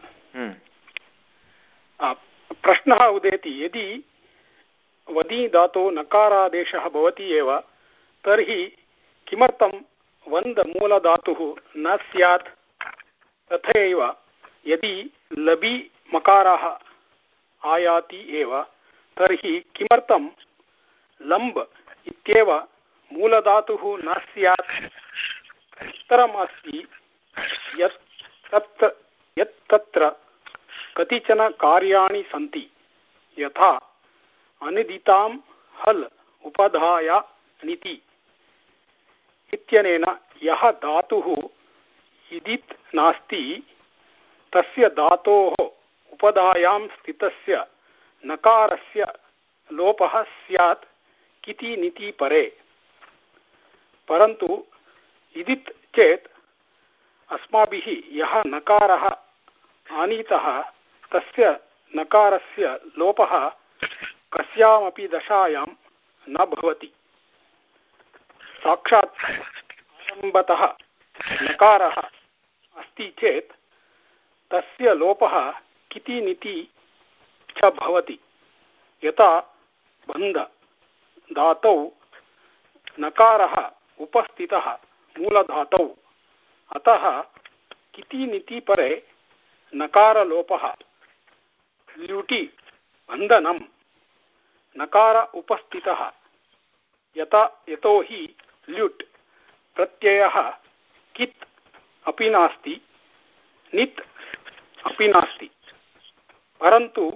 प्रश्नः उदेति, यदि वदि धातु नकारादेशः भवति एव तर्हि किमर्थं वन्द् मूलधातुः न स्यात्? तथैव यदि लबि मकारः आयाति एव तर्हि किमर्थं लम्ब इत्येव मूलधातुः न स्यात्? उत्तरम् अस्ति यत् तत्र यत् तत्र कतिचन कार्याणि सन्ति, यथा अनिदितां हल् उपधाय निति इत्यनेन यः धातुः इदित् नास्ति तस्य धातोः उपधायां स्थितस्य नकारस्य लोपः स्यात् किति निति परे। परन्तु इदित् चेत् अस्माभिः यः नकारः आनीतः तस्य नकारस्य लोपः कस्यामपि दशायां न भवति। साक्षात् आरम्भतः नकारः अस्ति चेत् तस्य लोपः किति निति च भवति। यथा बन्ध धातौ नकारः उपस्थितः मूलधातौ, अतः किति निति परे नकारलोपः। ल्युटि बन्धनं नकार उपस्थितः, यथा यतो हि ल्युट् प्रत्ययः कित् अपि नास्ति, नित् अपि नास्ति, परन्तु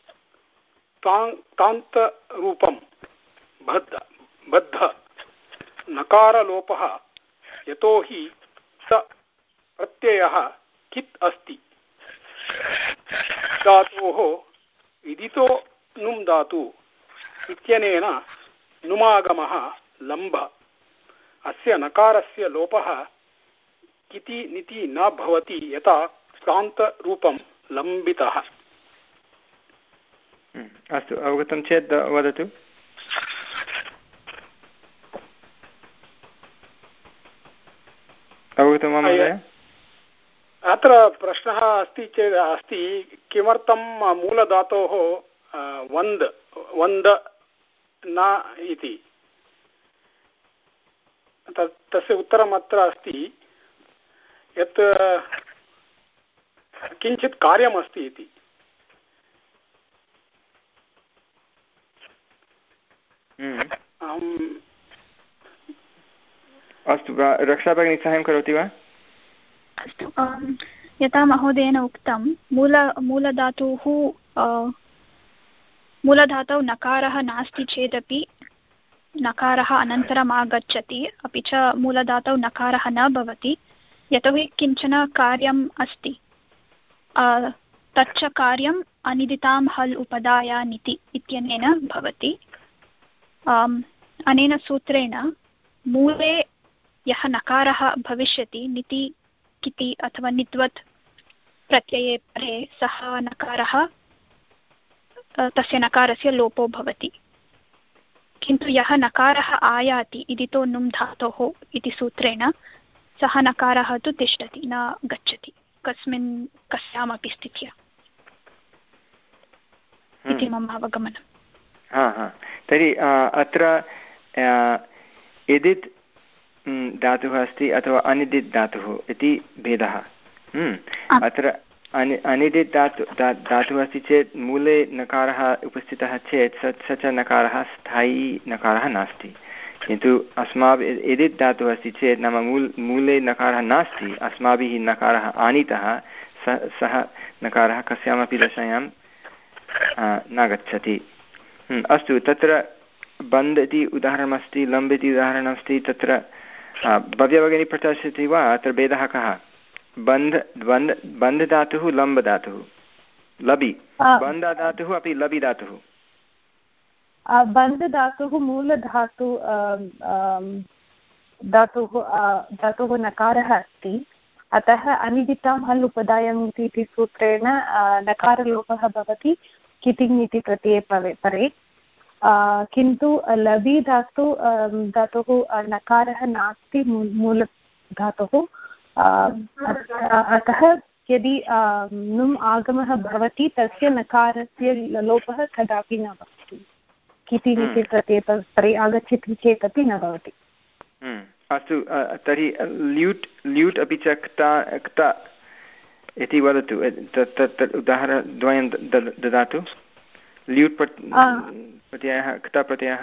तान्तरूपं बद्ध बद्ध नकारलोपः, यतो हि स प्रत्ययः कित् अस्ति। धातोः विदितो नुम् धातु इत्यनेन नुमागमः लम्भ। अस्य नकारस्य लोपः किति निति न भवति, यथा क्रान्तरूपं लम्बितः। अस्तु, अवगतं चेत् वदतु। अवगतं वा महोदय? अत्र प्रश्नः अस्ति चेत् अस्ति, किमर्थं मूलधातोः वन्द् वन्द् न इति। तस्य उत्तरम् अत्र अस्ति यत् किञ्चित् कार्यमस्ति इति। अस्तु, रक्षा भगिनी साहाय्यं करोति वा? अस्तु, यथा महोदयेन उक्तं, मूल मूलधातुः मूलधातौ नकारः नास्ति चेदपि नकारः अनन्तरम् आगच्छति, अपि च मूलधातौ नकारः न भवति, यतोहि किञ्चन कार्यम् अस्ति। तच्च कार्यम् अनिदितां हल् उपधाय निति इत्यनेन भवति। अनेन सूत्रेण मूले यः नकारः भविष्यति, निति किति अथवा नित्वत् प्रत्यये परे, सः नकारः तस्य नकारस्य लोपो भवति। किन्तु यः नकारः आयाति इदितो नुम् धातोः इति सूत्रेण, सः नकारः तु तिष्ठति, न गच्छति कस्मिन् कस्यामपि स्थित्या इति मम अवगमनम्। हा हा तर्हि अत्र इदित् धातुः अस्ति अथवा अनिदित् धातुः इति भेदः। अत्र अनि अनिदित् धातु धातुः अस्ति चेत् मूले नकारः उपस्थितः चेत् स स च नकारः स्थायी नकारः नास्ति। किन्तु अस्माभिः इदित् धातुः अस्ति चेत् नाम मूल मूले नकारः नास्ति, अस्माभिः नकारः आनीतः, स सः नकारः कस्यामपि दशायां न गच्छति। अस्तु, तत्र बन्द् इति उदाहरणमस्ति, लम्ब् इति उदाहरणमस्ति। तत्र भव्या भगिनी प्रदर्शयति वा अत्र भेदः कः? बन्ध् बन्ध् बन्ध् धातुः, लम्ब् धातुः, लबि बन्ध धातुः अपि लबि धातुः। बन्ध धातुः मूलधातु धातुः धातुः नकारः अस्ति, अतः अनिदितां हल् उपधायाम् इति सूत्रेण नकारलोपः भवति कितिङ् इति प्रत्यये परे। किन्तु लबि धातु धातुः नकारः नास्ति मूलधातुः, अतः यदि नुम् आगमः भवति तस्य नकारस्य लोपः कदापि न भवति, कितिङ् इति प्रत्यये परे आगच्छति चेदपि न भवति। अस्तु, तर्हि ल्यूट् ल्यूट् अपि च क्ता क्ता इति वदतु, तत् उदाहरणद्वयं ददातु। ल्यूट् प्रत्ययः क्ता प्रत्ययः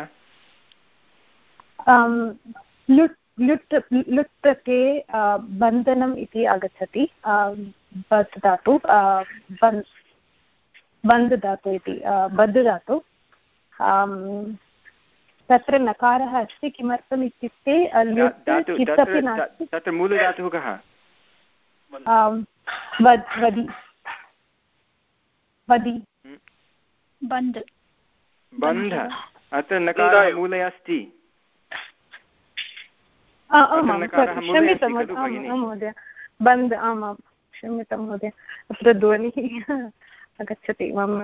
लुट् लुट् लुट् प्रत्यये बन्धनम् इति आगच्छति, बद् धातु बन्ध धातु इति बद् धातु, तत्र नकारः अस्ति। किमर्थम् इत्युक्ते तत्र मूलधातुः कः? वदि वदि बन्ध बन्ध, अत्र नकारः मूले अस्ति। क्षम्यतां महोदय, बन्ध, आमां क्षम्यतां महोदय, अत्र ध्वनिः आगच्छति मम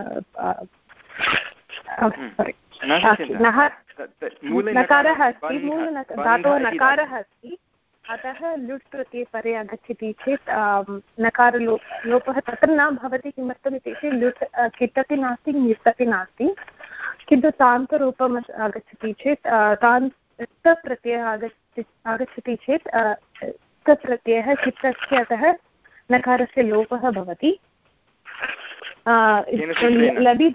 नकारः अस्ति, मूल धातोः नकारः अस्ति, अतः लुट् प्रत्यये परे आगच्छति चेत् नकारलो लोपः तत्र न भवति। किमर्थम् इत्युक्ते लुट् किट् अपि नास्ति, ङित् अपि नास्ति, किन्तु तान्तरूपम् आगच्छति चेत् तान् प्रत्ययः आगच्छति आगच्छति चेत् प्रत्ययः चित्तस्य अतः नकारस्य लोपः भवति। लबिद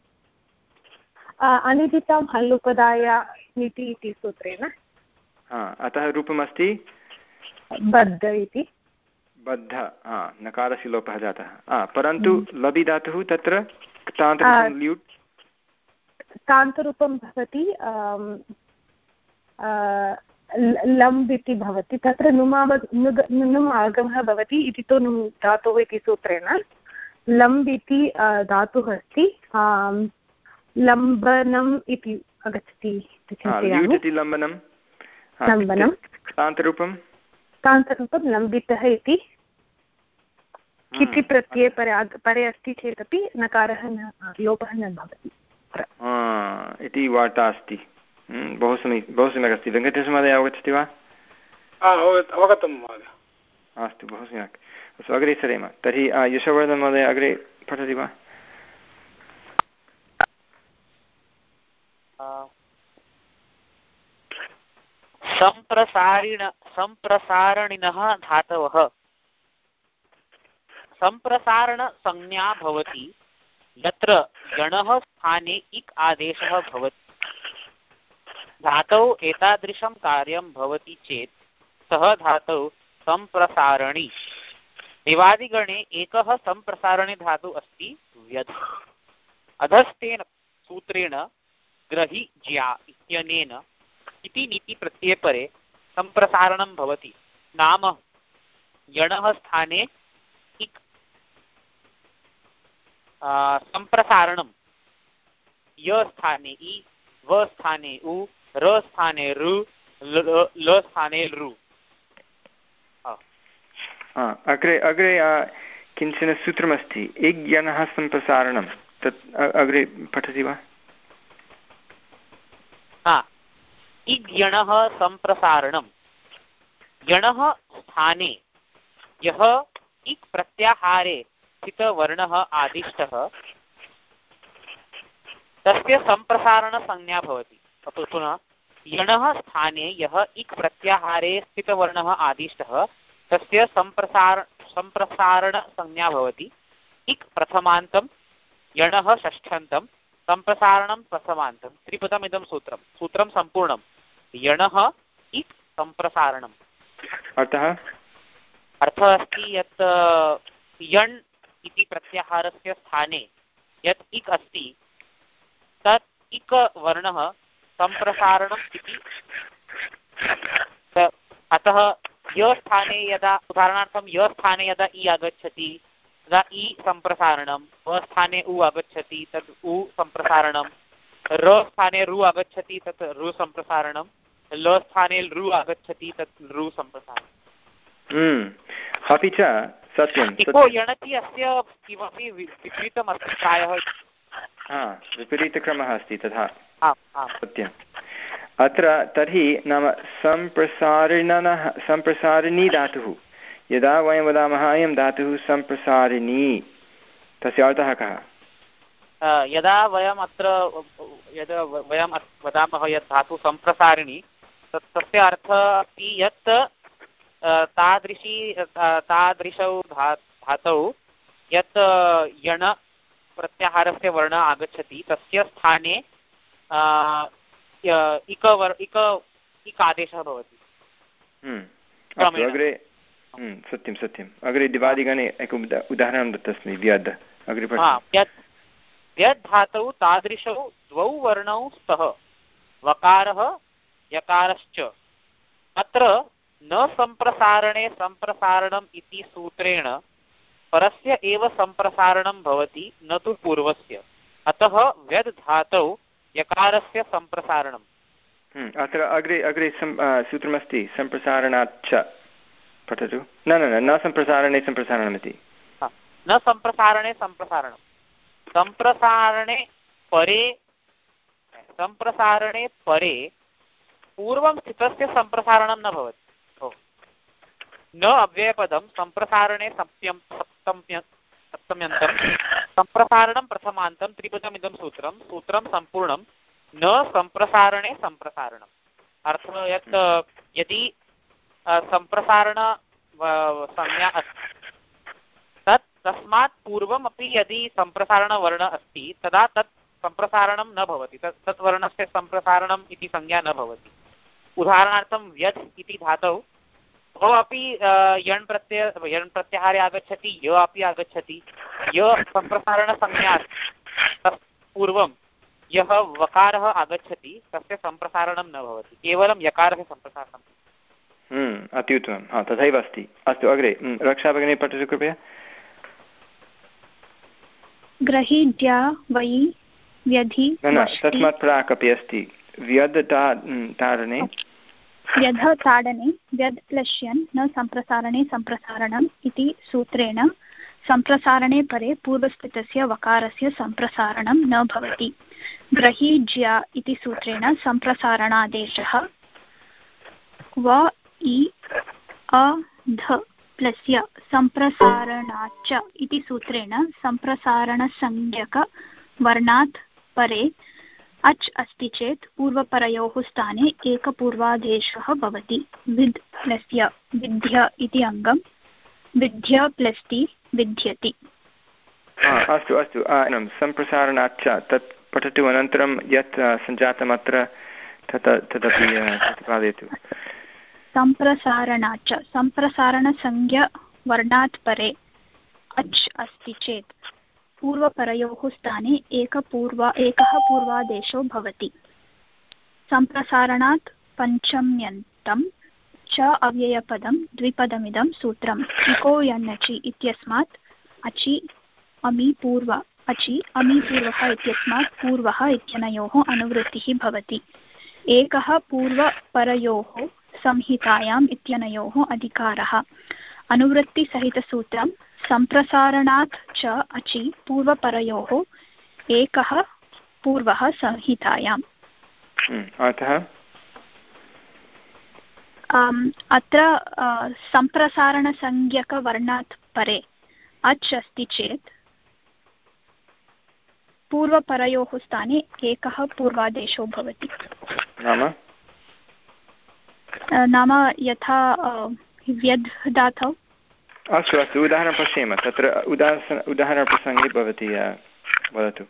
अनिदितां हल्लुपदाया इति सूत्रेण। अतः रूपमस्ति बद्ध इति। बद्ध, नकारस्य लोपः जातः। परन्तु लबि धातुः तत्र क्तान्तरूपं ल्यूट् क्तान्तरूपं भवति, लम्ब् इति भवति, तत्र नुमाव नुम् आगमः भवति इति तु नुम् धातुः इति सूत्रेण। लम्ब् इति धातुः अस्ति, लम्बनम् इति आगच्छति इति चिन्तयामि। लम्बनं लम्बनं तान्तरूपं तान्तरूपं लम्बितः इति। किति प्रत्यये परे परे अस्ति चेदपि नकारः न लोपः न भवति इति वार्ता अस्ति। बहु सम्यक् बहु सम्यक् अस्ति। वेङ्कटेशमहोदय अवगच्छति वा? अवगतं महोदय। अस्तु, बहु सम्यक्। अस्तु, अग्रे सरेम। तर्हि यशोवर्धन महोदय अग्रे पठति वा? सम्प्रसारिण सम्प्रसारणिनः धातवः सम्प्रसारणसंज्ञा भवति यत्र गणः स्थाने इक् आदेशः भवति। धातौ एतादृशं कार्यं भवति चेत् सः धातौ सम्प्रसारणी। दिवादिगणे एकः सम्प्रसारणी धातु अस्ति व्यध्। अधस्तेन सूत्रेण ग्रहि ज्या इत्यनेन इति नीति प्रत्यये परे सम्प्रसारणं भवति। नाम यणः स्थाने इक् सम्प्रसारणं, य स्थाने इ, व स्थाने उ, र स्थाने रु, ल स्थाने रु। अग्रे अग्रे किञ्चन सूत्रमस्ति, इग्यणः सम्प्रसारणं, तत् अग्रे पठति वा? हा, इग्यणः सम्प्रसारणं। यणः स्थाने यः इक् प्रत्याहारे स्थितवर्णः आदिष्टः तस्य सम्प्रसारणसंज्ञा भवति। पुनः यणः स्थाने यः इक् प्रत्याहारे स्थितवर्णः आदिष्टः तस्य सम्प्रसार सम्प्रसारणसंज्ञा भवति। इक् प्रथमान्तं, यणः षष्ठ्यन्तं, सम्प्रसारणं प्रथमान्तं। त्रिपदमिदं सूत्रं सूत्रं सम्पूर्णं। यणः इक् सम्प्रसारणम्। अर्थः अर्थः अस्ति यत् यण् इति प्रत्याहारस्य स्थाने यत् इक् अस्ति तत् इक् वर्णः सम्प्रसारणम् इति। अतः य स्थाने यदा उदाहरणार्थं य स्थाने यदा इ आगच्छति तदा इ सम्प्रसारणं, व स्थाने उ आगच्छति तद् उ सम्प्रसारणं, र स्थाने रु आगच्छति तत् रु सम्प्रसारणं, ल स्थाने लृ आगच्छति तत् लृ सम्प्रसारणम्। अपि च सत्यं इको यणति अस्य किमपि विपरीतम् अस्ति प्रायः। हा, विपरीतक्रमः अस्ति तथा। आम् आम् सत्यम्। अत्र तर्हि नाम सम्प्रसारिणः सम्प्रसारिणी धातुः, यदा वयं वदामः अयं धातुः सम्प्रसारिणी, तस्य अर्थः कः? यदा वयम् अत्र यदा वयं वदामः यत् धातुः सम्प्रसारिणी, तत् तस्य अर्थः अस्ति यत् तादृशी तादृशौ धा धातौ यत् यण प्रत्याहारस्य वर्णः आगच्छति तस्य स्थाने इक वर् इक इक आदेशः भवति। अग्रे सत्यं सत्यम् अग्रे दिवादिगणे एकम् उदाहरणं दत्तमस्ति व्यद्। अग्रे यत् यद् धातौ तादृशौ द्वौ वर्णौ स्तः वकारः यकारश्च अत्र न सम्प्रसारणे सम्प्रसारणम् इति सूत्रेण परस्य एव सम्प्रसारणं भवति न तु पूर्वस्य, अतः व्यद् धातौ यकारस्य सम्प्रसारणम्। अत्र अग्रे अग्रे सूत्रमस्ति सम्प्रसारणाच्च पठतु। न न न सम्प्रसारणे सम्प्रसारणमिति न सम्प्रसारणे सम्प्रसारणं सम्प्रसारणे परे सम्प्रसारणे परे पूर्वं स्थितस्य सम्प्रसारणं न भवति। न अव्ययपदं सम्प्रसारणे सप्तम्यं सप्तम्य सप्तम्यन्तं सम्प्रसारणं प्रथमान्तं त्रिपदमिदं सूत्रं सूत्रं सम्पूर्णं न सम्प्रसारणे सम्प्रसारणम्। अर्थः यत् यदि सम्प्रसारण संज्ञा अस्ति तत् तस्मात् पूर्वमपि यदि सम्प्रसारणवर्णः अस्ति तदा तत् सम्प्रसारणं न भवति, तत् तत् वर्णस्य सम्प्रसारणम् इति संज्ञा न भवति। उदाहरणार्थं व्यद् इति धातौ भ अपि यण् प्रत्यय यण् प्रत्याहारे आगच्छति, य अपि आगच्छति। य सम्प्रसारणसंज्ञा तत् पूर्वं यः वकारः आगच्छति तस्य सम्प्रसारणं न भवति, केवलं यकारस्य सम्प्रसारणम्। अति उत्तमं। हा, तथैव अस्ति। अस्तु अग्रे रक्षा भगिनी पठतु कृपया। ग्रहीड्या वै व्यधि तस्मात् प्राक् अपि अस्ति व्यद् ताडने व्यध ताडने व्यद् प्लश्यन् न सम्प्रसारणे सम्प्रसारणम् इति सूत्रेण सम्प्रसारणे परे पूर्वस्थितस्य वकारस्य सम्प्रसारणं न भवति। ग्रहीज्या इति सूत्रेण सम्प्रसारणादेशः व इ अ ध प्लस्य सम्प्रसारणाच्च इति सूत्रेण सम्प्रसारणसंज्ञकवर्णात् परे अच् अस्ति चेत् पूर्वपरयोः स्थाने एकपूर्वादेशः भवति। विद् प्लस्य विद्य इति अङ्गं विद्य प्लस्ति विद्यति। अस्तु अस्तु सम्प्रसारणाच्च तत् पठतु। अनन्तरं यत् सञ्जातम् अत्र तत् तदपि प्रतिपादयतु। सम्प्रसारणाच्च सम्प्रसारणसंज्ञवर्णात् परे अच् अस्ति चेत् पूर्वपरयोः स्थाने एकपूर्व एकः पूर्वादेशो भवति। सम्प्रसारणात् पञ्चम्यन्तं च अव्ययपदं द्विपदमिदं सूत्रम् इको यण्णचि इत्यस्मात् अचि अमि पूर्व अचि अमि पूर्वः इत्यस्मात् पूर्वः इत्यनयोः अनुवृत्तिः भवति। एकः पूर्वपरयोः संहितायाम् इत्यनयोः अधिकारः। अनुवृत्तिसहितसूत्रं सम्प्रसारणात् च अचि पूर्वपरयोः एकः पूर्वः संहितायाम्। अतः अत्र सम्प्रसारणसंज्ञकवर्णात् परे अच् अस्ति चेत् पूर्वपरयोः स्थाने एकः पूर्वादेशो भवति। नाम नाम यथा व्यद् धातौ। अस्तु अस्तु उदाहरणं पश्येम। तत्र उदाहरण उदाहरणप्रसङ्गे भवती वदतु।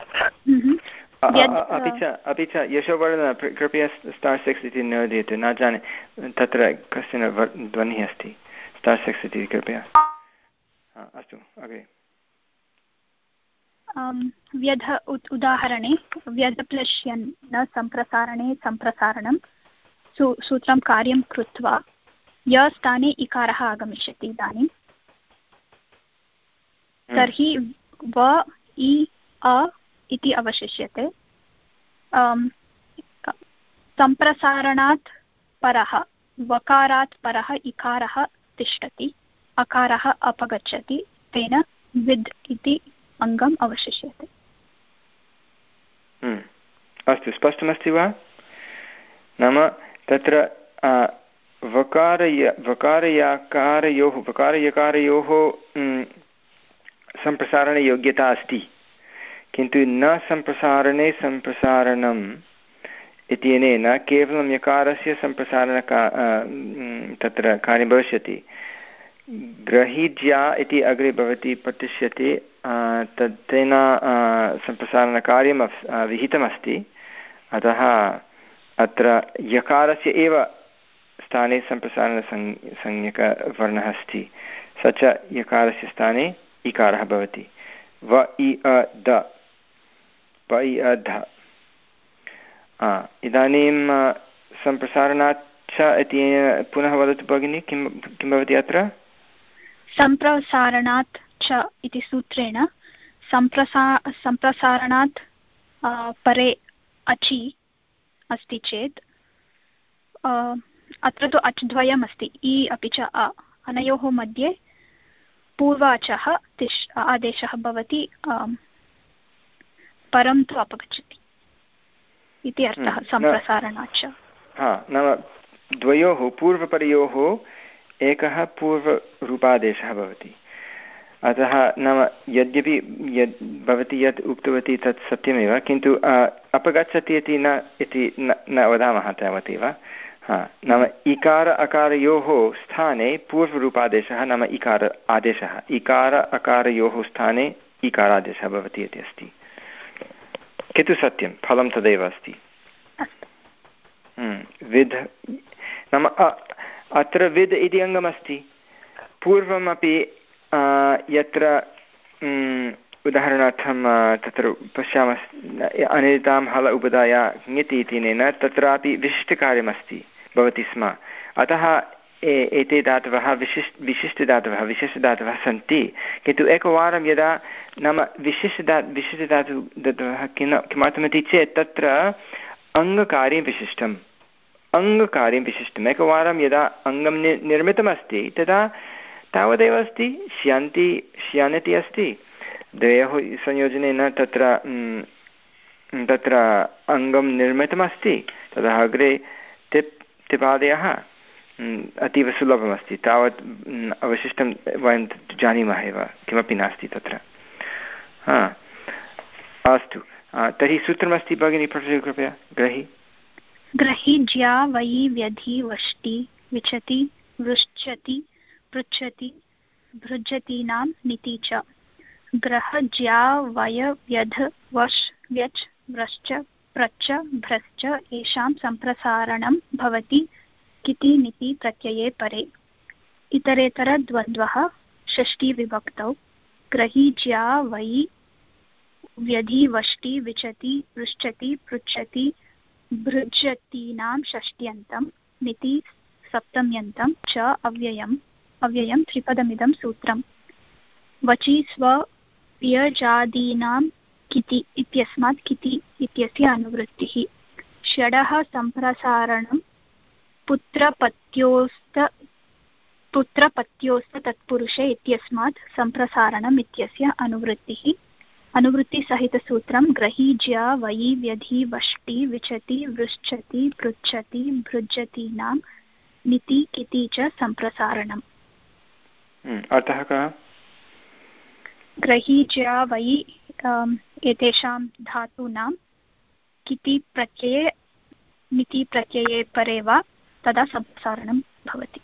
अपि च अपि च यशोवर्ण कृपया स्टार् सिक्स् इति न दीयते, न जाने तत्र कश्चन ध्वनिः अस्ति। स्टार् सिक्स् इति कृपया। अस्तु अग्रे। व्यध उदाहरणे व्यध प्लश्यन् न सम्प्रसारणे सम्प्रसारणं सू सूत्रं कार्यं कृत्वा य स्थाने इकारः आगमिष्यति। इदानीं तर्हि व इ अ इति अवशिष्यते। सम्प्रसारणात् परः वकारात् परः इकारः तिष्ठति, अकारः अपगच्छति, तेन विद् इति अङ्गम् अवशिष्यते। अस्तु, स्पष्टमस्ति वा? नाम तत्र वकारय वकारयकारयोः वकारयकारयोः सम्प्रसारणयोग्यता अस्ति, किन्तु न सम्प्रसारणे सम्प्रसारणम् इत्यनेन केवलं यकारस्य सम्प्रसारणका तत्र कार्यं भविष्यति। ग्रहीज्या इति अग्रे भवति पठिष्यति, तत् तेन सम्प्रसारणकार्यं विहितमस्ति, अतः अत्र यकारस्य एव स्थाने सम्प्रसारणसंज् संज्ञकवर्णः अस्ति, स च यकारस्य स्थाने इकारः भवति। व इ अ द प इ अ ध। इदानीं सम्प्रसारणात् च इति पुनः वदतु भगिनि, किं किं भवति अत्र? सम्प्रसारणात् च इति सूत्रेण सम्प्रसा सम्प्रसारणात् परे अचि अस्ति चेत् अत्र तु अच् द्वयम् अस्ति, इ अपि च अ, अनयोः मध्ये पूर्वाचः तिष् आदेशः भवति, परं तु अपगच्छति इति अर्थः सम्प्रसारणात् च। हा, नाम द्वयोः पूर्वपरयोः एकः पूर्वरूपादेशः भवति। अतः नाम यद्यपि यद् भवती यत् उक्तवती तत् सत्यमेव, किन्तु अपगच्छति इति न इति न वदामः तावदेव। हा, नाम इकार अकारयोः स्थाने पूर्वरूपादेशः नाम इकार आदेशः, इकार अकारयोः स्थाने इकारादेशः भवति इति अस्ति, किन्तु सत्यं फलं तदेव अस्ति। विद् नाम अत्र विद् इति अङ्गमस्ति। पूर्वमपि यत्र उदाहरणार्थं तत्र पश्यामः, अनितां हल उपदाया ङिति इत्यनेन तत्रापि विशिष्टकार्यमस्ति भवति स्म। अतः एते धातवः विशिष्ट विशिष्टधातवः विशिष्टधातवः सन्ति, किन्तु एकवारं यदा नाम विशिष्टधा विशिष्टधातु धातवः किं किमर्थमिति चेत् तत्र अङ्गकार्यं विशिष्टम् अङ्गकार्यं विशिष्टम् एकवारं यदा अङ्गं नि निर्मितमस्ति तदा तावदेव अस्ति। श्यन्ति श्यनति अस्ति, द्वयोः संयोजनेन तत्र तत्र अङ्गं निर्मितमस्ति, तदा अग्रे तिप् तिपादयः अतीव सुलभमस्ति, तावत् अवशिष्टं वयं जानीमः एव, किमपि नास्ति तत्र। हा, अस्तु, तर्हि सूत्रमस्ति भगिनी, पठतु कृपया। ग्रहि ग्रहि ज्या वयि व्यधि वष्टि विचति वृश्चति पृच्छति भृजतीनां निति च। ग्रह ज्या वय व्यध वश् व्यच् व्रश्च प्रच्च भ्रश्च येषां सम्प्रसारणं भवति किति निति प्रत्यये परे। इतरेतरद्वन्द्वः षष्ठीविभक्तौ। ग्रहि ज्या वयि व्यधि वष्टि विचति पृच्छति पृच्छति भृजतीनां षष्ट्यन्तं निति सप्तम्यन्तं च अव्ययम् अव्ययं त्रिपदमिदं सूत्रम्। वचि स्व व्यजादीनां किति इत्यस्मात् किति इत्यस्य अनुवृत्तिः। षडः सम्प्रसारणं पुत्रपत्योस्त पुत्रपत्योस्त तत्पुरुषे इत्यस्मात् सम्प्रसारणम् इत्यस्य अनुवृत्तिः। अनुवृत्तिसहितसूत्रं ग्रहि ज्या वयि व्यधि वष्टि विचति वृश्चति पृच्छति भृजतीनां निति किति च सम्प्रसारणम्। अर्थः कः? ग्रहि ज्या वयि एतेषां धातूनां किति प्रत्यये निति प्रत्यये परे वा तदा सम्प्रसारणं भवति।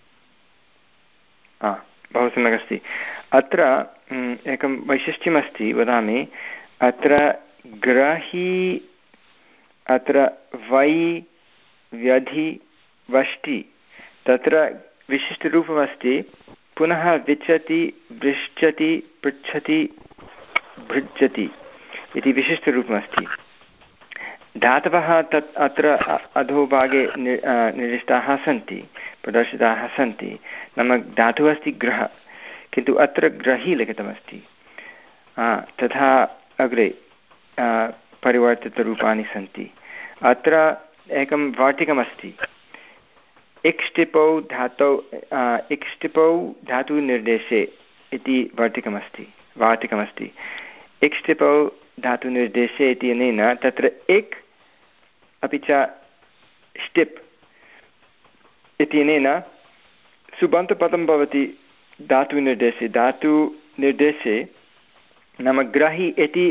बहु सम्यक् अस्ति। अत्र एकं वैशिष्ट्यमस्ति, वदामि। अत्र ग्रहि अत्र वै व्यधि वष्टि तत्र विशिष्टरूपमस्ति, पुनः विचति वृश्चति पृच्छति भृजति इति विशिष्टरूपमस्ति। धातवः तत् अत्र अधोभागे निर्दिष्टाः सन्ति, प्रदर्शिताः सन्ति। नाम धातुः अस्ति ग्रह, किन्तु अत्र ग्रहि लिखितमस्ति। तथा अग्रे परिवर्तितरूपाणि सन्ति। अत्र एकं वार्तिकमस्ति इक्ष्टिपौ धातौ इक्ष्टिपौ धातुनिर्देशे इति वार्तिकमस्ति वार्तिकमस्ति इक्ष्टिपौ धातुनिर्देशे इत्यनेन तत्र इक् अपि च ष्टिप् इत्यनेन सुबन्तपदं भवति धातुनिर्देशे धातुनिर्देशे नाम ग्रहि इति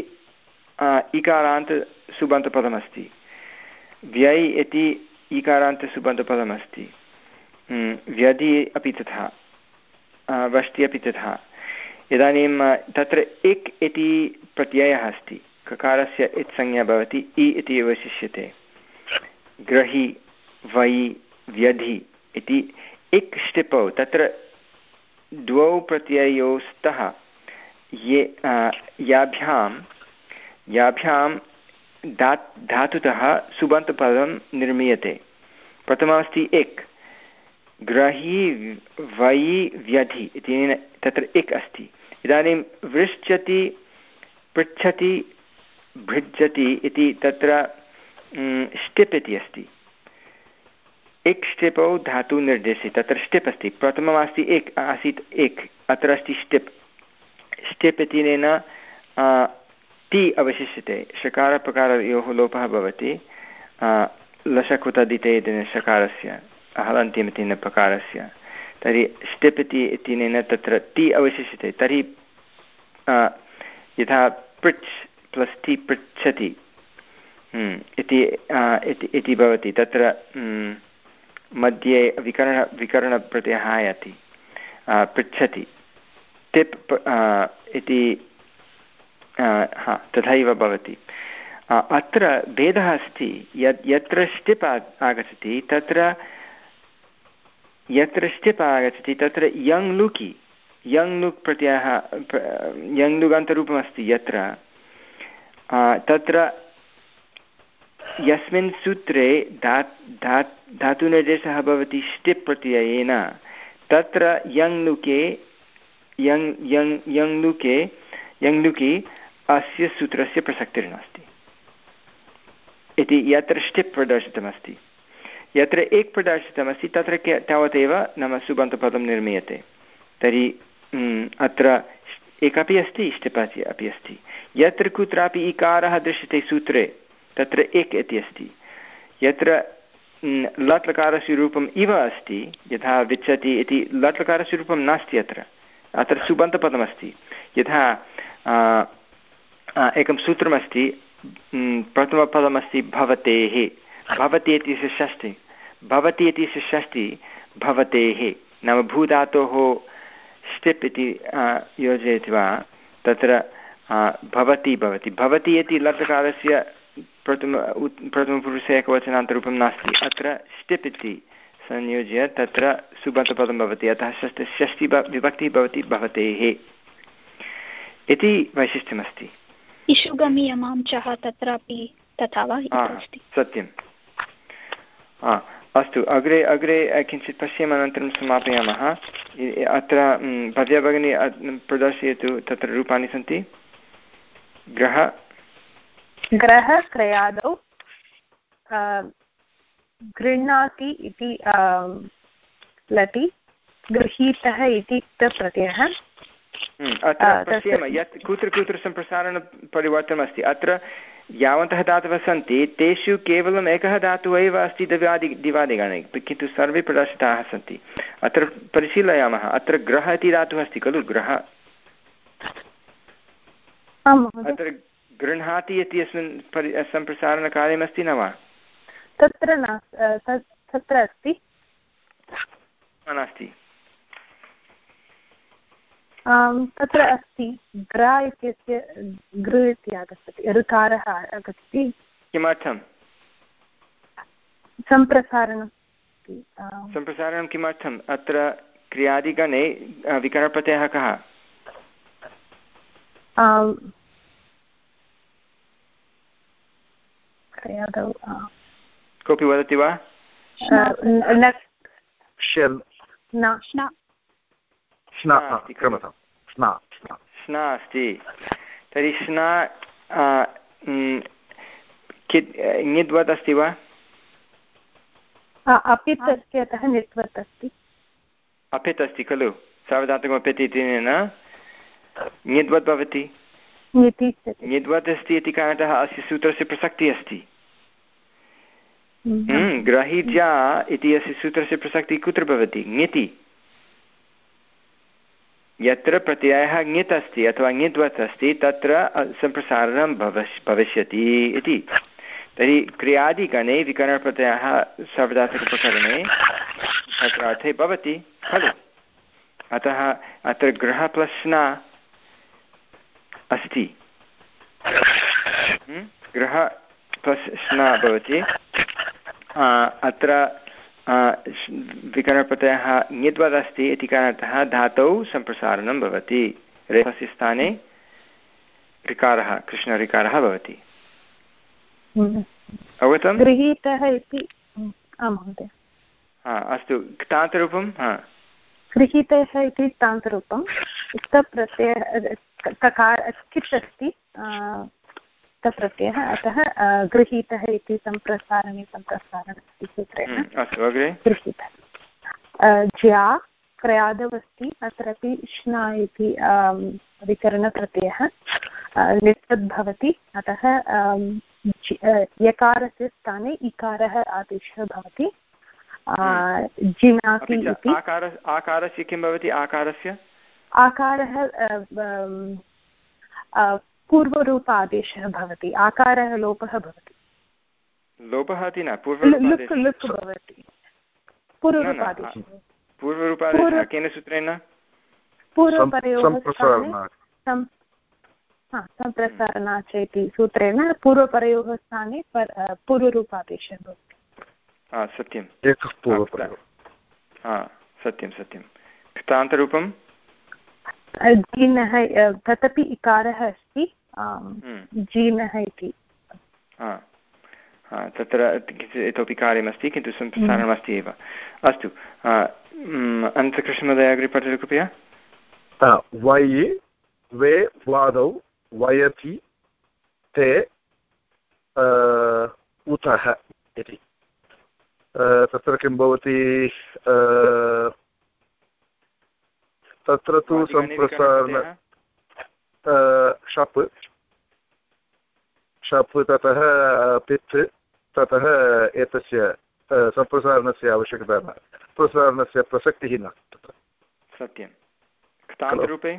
इकारान्तसुबन्तपदमस्ति व्यय् इति इकारान्तसुबन्तपदमस्ति व्यधि अपि तथा वष्टि अपि तथा इदानीं तत्र इक् इति प्रत्ययः अस्ति ककारस्य इत्संज्ञा भवति इ इति अवशिष्यते ग्रहि वै व्यधि इति इक् ष्टिपौ तत्र द्वौ प्रत्ययौ स्तः ये याभ्यां याभ्यां धा धातुतः सुबन्तपदं निर्मीयते प्रथममस्ति इक् ग्रहि वै व्यधि इति तत्र इक् अस्ति इदानीं वृश्चति पृच्छति भृज्यति इति तत्र ष्टिप् इति अस्ति इक् ष्टिपौ धातुनिर्देशे तत्र ष्टिप् अस्ति प्रथममस्ति इक् आसीत् इक् अत्र अस्ति ष्टिप् ष्टिप् इत्यनेन ति अवशिष्यते षकारप्रकारयोः लोपः भवति लशकुतदिते इति षकारस्य हलन्त्यमिति प्रकारस्य तर्हि ष्टिप् इति इत्यनेन तत्र ति अवशिष्यते तर्हि यथा पृच् प्लस् ति पृच्छति इति इति भवति तत्र मध्ये विकरण विकरणप्रत्ययः आयाति पृच्छति टिप् इति हा तथैव भवति अत्र भेदः अस्ति यत् यत्र ष्टिप् आगच्छति तत्र यत्र ष्टिप् आगच्छति तत्र यङ् लुकि यङ् लुक् प्रत्ययः यङ् लुगन्तरूपमस्ति यत्र तत्र यस्मिन् सूत्रे धा धा धातुनिर्देशः भवति ष्टिप् प्रत्ययेन तत्र यङ् लुके यङ् यङ् यङ् लुके यङ् लुकि अस्य सूत्रस्य प्रसक्तिर्नास्ति इति यत्र ष्टिप् प्रदर्शितमस्ति यत्र एक् प्रदर्शितमस्ति तत्र तावदेव नाम सुबन्तपदं निर्मीयते तर्हि अत्र एकपि अस्ति ष्टिप् अपि अस्ति यत्र कुत्रापि इकारः दृश्यते सूत्रे तत्र एक् इति अस्ति यत्र लट् लकारस्य रूपम् इव अस्ति यथा विच्छति इति लट् लकारस्य रूपं नास्ति अत्र अत्र सुबन्तपदमस्ति यथा एकं सूत्रमस्ति प्रथमपदमस्ति भवतेः भवति इत्यस्य षष्ठी भवति इत्यस्य षष्ठी भवतेः नाम भूधातोः ष्टिप् इति योजयित्वा तत्र भवति भवति भवति इति लट्लकारस्य प्रथम प्रथमपुरुषे एकवचनान्तरूपं नास्ति अत्र ष्टिप् इति संयोज्य तत्र सुबन्तपदं भवति अतः षष्ठी षष्ठी विभक्तिः भवति भवतेः इति वैशिष्ट्यमस्ति इषुगमीयमांचः तत्रापि तथा वा अस्ति सत्यं अस्तु अग्रे अग्रे किञ्चित् पश्यामः अनन्तरं समापयामः अत्र भव्या भगिनी प्रदर्शयतु तत्र रूपाणि सन्ति ग्रह ग्रह क्रयादौ गृह्णाति इति लटि गृहीतः इति प्रत्ययः अत्र पश्यामः यत् कुत्र कुत्र सम्प्रसारणपरिवर्तनमस्ति अत्र यावन्तः धातवः सन्ति तेषु केवलम् एकः धातुः एव अस्ति दिवादि दिवादिगणे किन्तु सर्वे प्रदर्शिताः सन्ति अत्र परिशीलयामः अत्र ग्रह इति धातुः अस्ति खलु ग्रह अत्र गृह्णाति इत्यस्मिन् परि सम्प्रसारणकार्यमस्ति न वा तत्र न तत्र अस्ति नास्ति तत्र अस्ति ग्र इत्यस्य गृ इति आगच्छति ऋकारः आगच्छति किमर्थं सम्प्रसारणं सम्प्रसारणं किमर्थम् अत्र क्रियादिगणे विकरणप्रत्ययः कः कोऽपि वदति वा स्ना अस्ति तर्हि स्ना कित् ङिद्वत् अस्ति वा? अपित् अस्ति अतः ङिद्वत् अस्ति। अपित् अस्ति खलु, सार्वधातुकम् अपित् इत्यनेन ङिद्वत् भवति। ङिद्वत् अस्ति इति कारणतः अस्य सूत्रस्य प्रसक्तिः अस्ति। ग्रहीजा इति अस्य सूत्रस्य प्रसक्तिः कुत्र भवति? ङिति। यत्र प्रत्ययः ङित् अस्ति अथवा ङिद्वत् अस्ति तत्र सम्प्रसारणं भवस् भविष्यति इति। तर्हि क्रियादिगणे विकरणप्रत्ययः सार्वधातुकप्रकरणे तत्र अर्थे भवति खलु। अतः अत्र गृह प्लस्ना अस्ति, गृह प्लस्ना भवति। अत्र विकरणप्रत्ययः ङिद्वत् अस्ति इति कारणतः धातौ सम्प्रसारणं भवति। रेफस्य स्थाने ऋकारः कृष्णऋकारः भवति। अवगतं? गृहीतः इति आं महोदय। हा अस्तु, क्तान्तरूपं? हा गृहीतः इति तान्तरूपं क्तप्रत्ययः ककार कित् अस्ति प्रत्ययः, अतः गृहीतः इति सम्प्रसारणे सम्प्रसारणम् अस्ति सूत्रेण। अस्तु, अग्रे गृहीतः। ज्या क्रयादौ अस्ति, अत्रापि श्ना इति विकरणप्रत्ययः ङिद्वत् भवति, अतः यकारस्य स्थाने इकारः आदेशः भवति। जिनाति इति आकारस्य किं भवति? आकारस्य आकारः पूर्वरूप आदेशः भवति। आकारः लोपः भवति। लोपः इति न, पूर्वरूपादेशः लुक् भवति। पूर्वरूपादेशः पूर्वरूपादेशः केन सूत्रेण? पूर्वपरयोः सम्प्रसारणाच् इति सूत्रेण पूर्वपरयोः स्थाने पूर्वरूपादेशः भवति। सत्यं, सत्यं सत्यं। कृतान्तरूपं जीनः, तदपि इकारः अस्ति, जीनः इति। तत्र किञ्चित् इतोपि कार्यमस्ति, किन्तु सम्प्रसारणमस्ति एव। अस्तु, अनन्तकृष्णमहोदय अग्रे पठतु कृपया। वयि वे वादौ वयति ते उतः इति। तत्र किं भवति? तत्र तु सम्प्रसारण शप् शप् ततः पित् ततः एतस्य सम्प्रसारणस्य आवश्यकता न, प्रसारणस्य प्रसक्तिः न तत्र। सत्यं। क्तान्तरूपे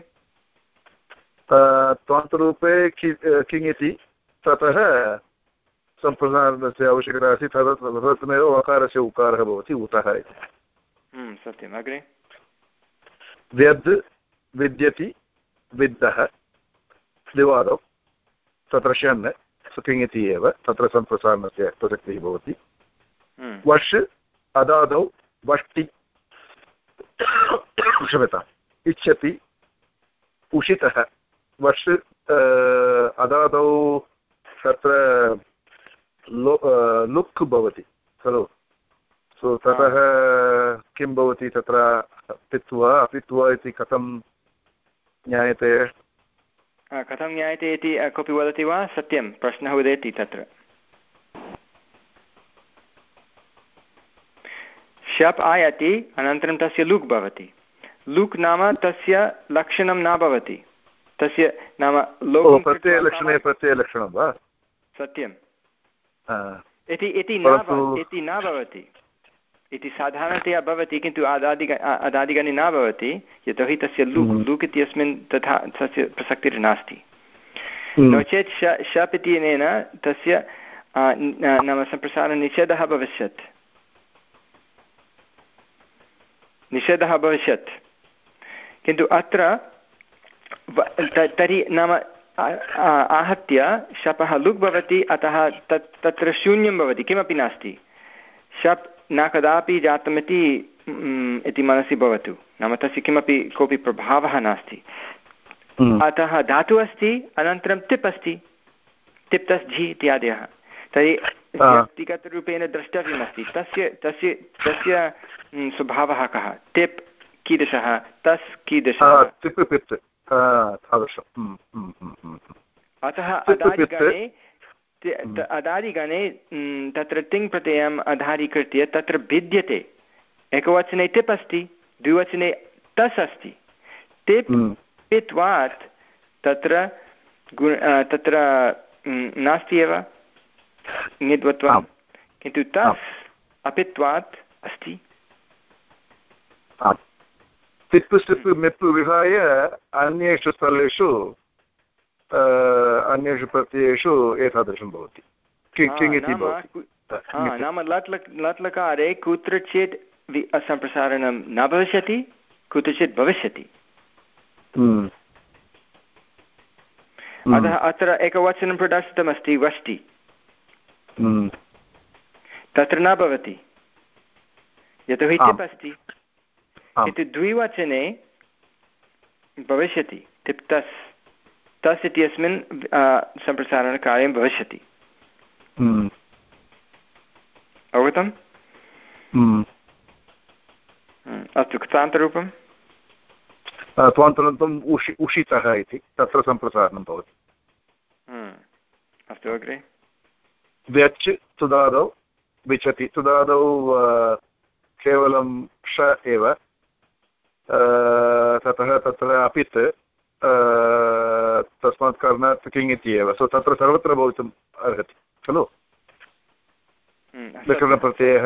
त्वान्तरूपे किङ् इति ततः सम्प्रसारणस्य आवश्यकता अस्ति, तदर्थमेव वकारस्य उकारः भवति उतः इति। सत्यम्। अग्रे व्यद् विद्यति विद्दः द्विवादौ, तत्र शन् किङ् इति एव, तत्र सम्प्रसारणस्य प्रसक्तिः भवति। वर्ष अदादौ वष्टि, क्षम्यताम्, इच्छति उषितः। वर्ष अदादौ तत्र लो लुक् भवति खलु। सो ततः किं भवति तत्र? पित्वा अपित्वा इति कथं ज्ञायते? कथं ज्ञायते इति कोऽपि वदति वा? सत्यं, प्रश्नः उदेति तत्र। शप् आयाति, अनन्तरं तस्य लुक् भवति। लुक् नाम तस्य लक्षणं न भवति, तस्य नाम लोपं प्रत्ययलक्षणे प्रत्ययलक्षणं वा? सत्यं। इति इति न भवति, इति साधारणतया भवति, किन्तु अदादि अदादिगणे न भवति, यतोहि तस्य लुक् लुक् इत्यस्मिन् तथा तस्य प्रसक्तिर्नास्ति। नो चेत् श शप् इत्यनेन तस्य नाम सम्प्रसारणनिषेधः भविष्यत्, निषेधः भविष्यत्। किन्तु अत्र तर्हि नाम आहत्य शपः लुक् भवति, अतः तत् तत्र शून्यं भवति, किमपि नास्ति। शप् न कदापि जातमिति इति मनसि भवतु, नाम तस्य किमपि कोऽपि प्रभावः नास्ति। अतः धातुः अस्ति, अनन्तरं तिप् अस्ति, तिप् तस् झि इत्यादयः। तर्हि व्यक्तिगतरूपेण द्रष्टव्यमस्ति तस्य तस्य तस्य स्वभावः कः। तिप् कीदृशः, तस् कीदृशः। अतः अदादिगणे अदादिगणे तत्र तिङ् प्रत्ययम् आधारीकृत्य तत्र भिद्यते। एकवचने टिप् अस्ति, द्विवचने तस् अस्ति। टिप् पित्वात् तत्र तत्र नास्ति एव ङित्वत्वं, किन्तु तस् अपित्वात् अस्ति। तिप् सिप् मिप् विहाय अन्येषु स्थलेषु अन्येषु प्रत्ययेषु एतादृशं भवति। नाम लट् लट् लकारे कुत्रचित् सम्प्रसारणं न भविष्यति, कुत्रचित् भविष्यति। अतः अत्र एकवचनं प्रदर्शितमस्ति वष्टि, तत्र न भवति यतोहि टिप् अस्ति, किन्तु द्विवचने भविष्यति। टिप् तस् तस् इत्यस्मिन् सम्प्रसारणकार्यं भविष्यति। अवगतम्? अस्तु, कृतान्तरूपं त्वान्तरूपम् उषि उषितः इति तत्र सम्प्रसारणं भवति। अस्तु, अग्रे व्यच् तुदादौ विचति। तुदादौ केवलं ष एव, ततः तत्र अपित् तस्मात् कारणात् किङ् इति एव, सो तत्र सर्वत्र भवितुम् अर्हति खलु। विकरणप्रत्ययः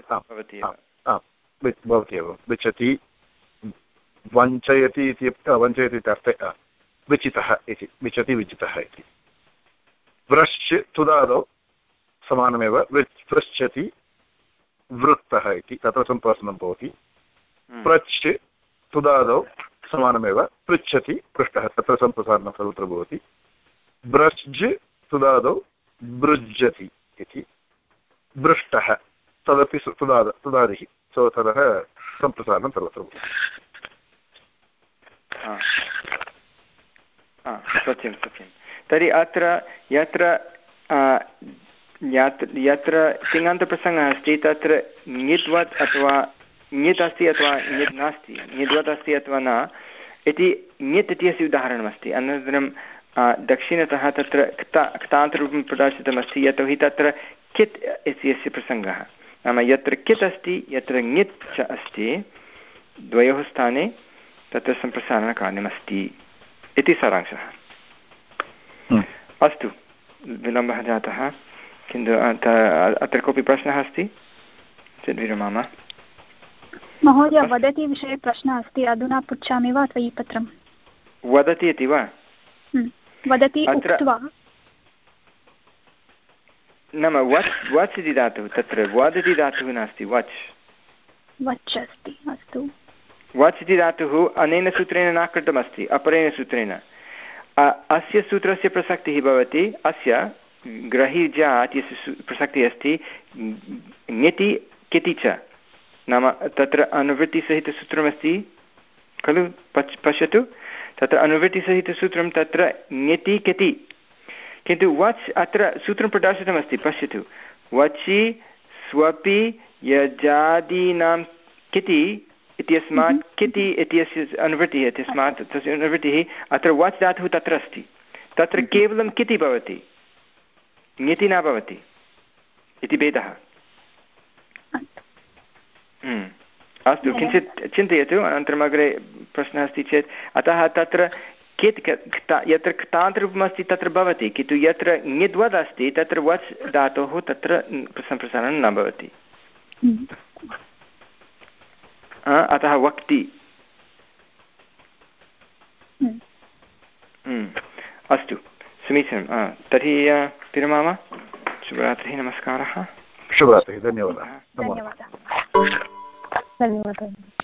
भवति एव। विचति, वञ्चयति इति वञ्चयति इति अर्थे विचितः इति, विचति विचितः इति। व्रश्च तुदादौ समानमेव, पृच्छति वृत्तः इति, तत्र सम्भाषणं भवति। प्रच् तुदादौ समानमेव, पृच्छति पृष्टः, तत्र सम्प्रसारणं सर्वत्र भवति। ब्रज् तुदादौ बृज्जति इति, बृष्टः तदपि तुदाद तुदादिः, सो ततः सम्प्रसारणं सर्वत्र भवति। सत्यं सत्यं। तर्हि अत्र यत्र यत्र तिङन्तप्रसङ्गः अस्ति तत्र ङित्वत् अथवा ङित् अस्ति अथवा ङित् नास्ति, ङित्वत् अस्ति अथवा न इति ङित् इत्यस्य उदाहरणमस्ति। अनन्तरं दक्षिणतः तत्र क्ता क्तान्तरूपं प्रदर्शितमस्ति, यतोहि तत्र कित् इत्यस्य प्रसङ्गः। नाम यत्र कित् अस्ति यत्र ङित् च अस्ति, द्वयोः स्थाने तत्र सम्प्रसारणकार्यमस्ति इति सारांशः। अस्तु, विलम्बः जातः, किन्तु अत्र कोऽपि प्रश्नः अस्ति चेत् विरमामः। महोदय, वदति विषये प्रश्नः अस्ति, अधुना पृच्छामि वा अथवा ई पत्रं? वदति इति वा? वदति उक्त्वा, नाम वच् वच् इति धातुः, तत्र वद् इति धातुः नास्ति, वच् वच् अस्ति। अस्तु, वच् इति धातुः अनेन सूत्रेण न कृतमस्ति, अपरेण सूत्रेण। अस्य सूत्रस्य प्रसक्तिः भवति, अस्य ग्रहीजा इत्यस्य प्रसक्तिः अस्ति ङिति किति च, नाम तत्र अनुवृत्तिसहितसूत्रमस्ति खलु, पश् पश्यतु तत्र अनुवृत्तिसहितसूत्रं तत्र ङिति किति, किन्तु वच् अत्र सूत्रं प्रदर्शितमस्ति, पश्यतु। वचि स्वपि यजादीनां किति इत्यस्मात् किति इत्यस्य अनुवृत्तिः इत्यस्मात् तस्य अनुवृत्तिः अत्र वच् धातुः तत्र अस्ति, तत्र केवलं किति भवति, ङिति न भवति इति भेदः। अस्तु, किञ्चित् चिन्तयतु, अनन्तरम् अग्रे प्रश्नः अस्ति चेत्। अतः तत्र कित् यत्र क्तान्तरूपमस्ति तत्र भवति, किन्तु यत्र ङिद्वद् अस्ति तत्र वच् धातोः तत्र सम्प्रसारणं न भवति। अतः वक्ति। अस्तु, समीचीनं। तर्हि विरमामः। शुभरात्रिः, नमस्कारः। शुभरात्रिः, धन्यवादः। धन्यवादः। धन्यवादः।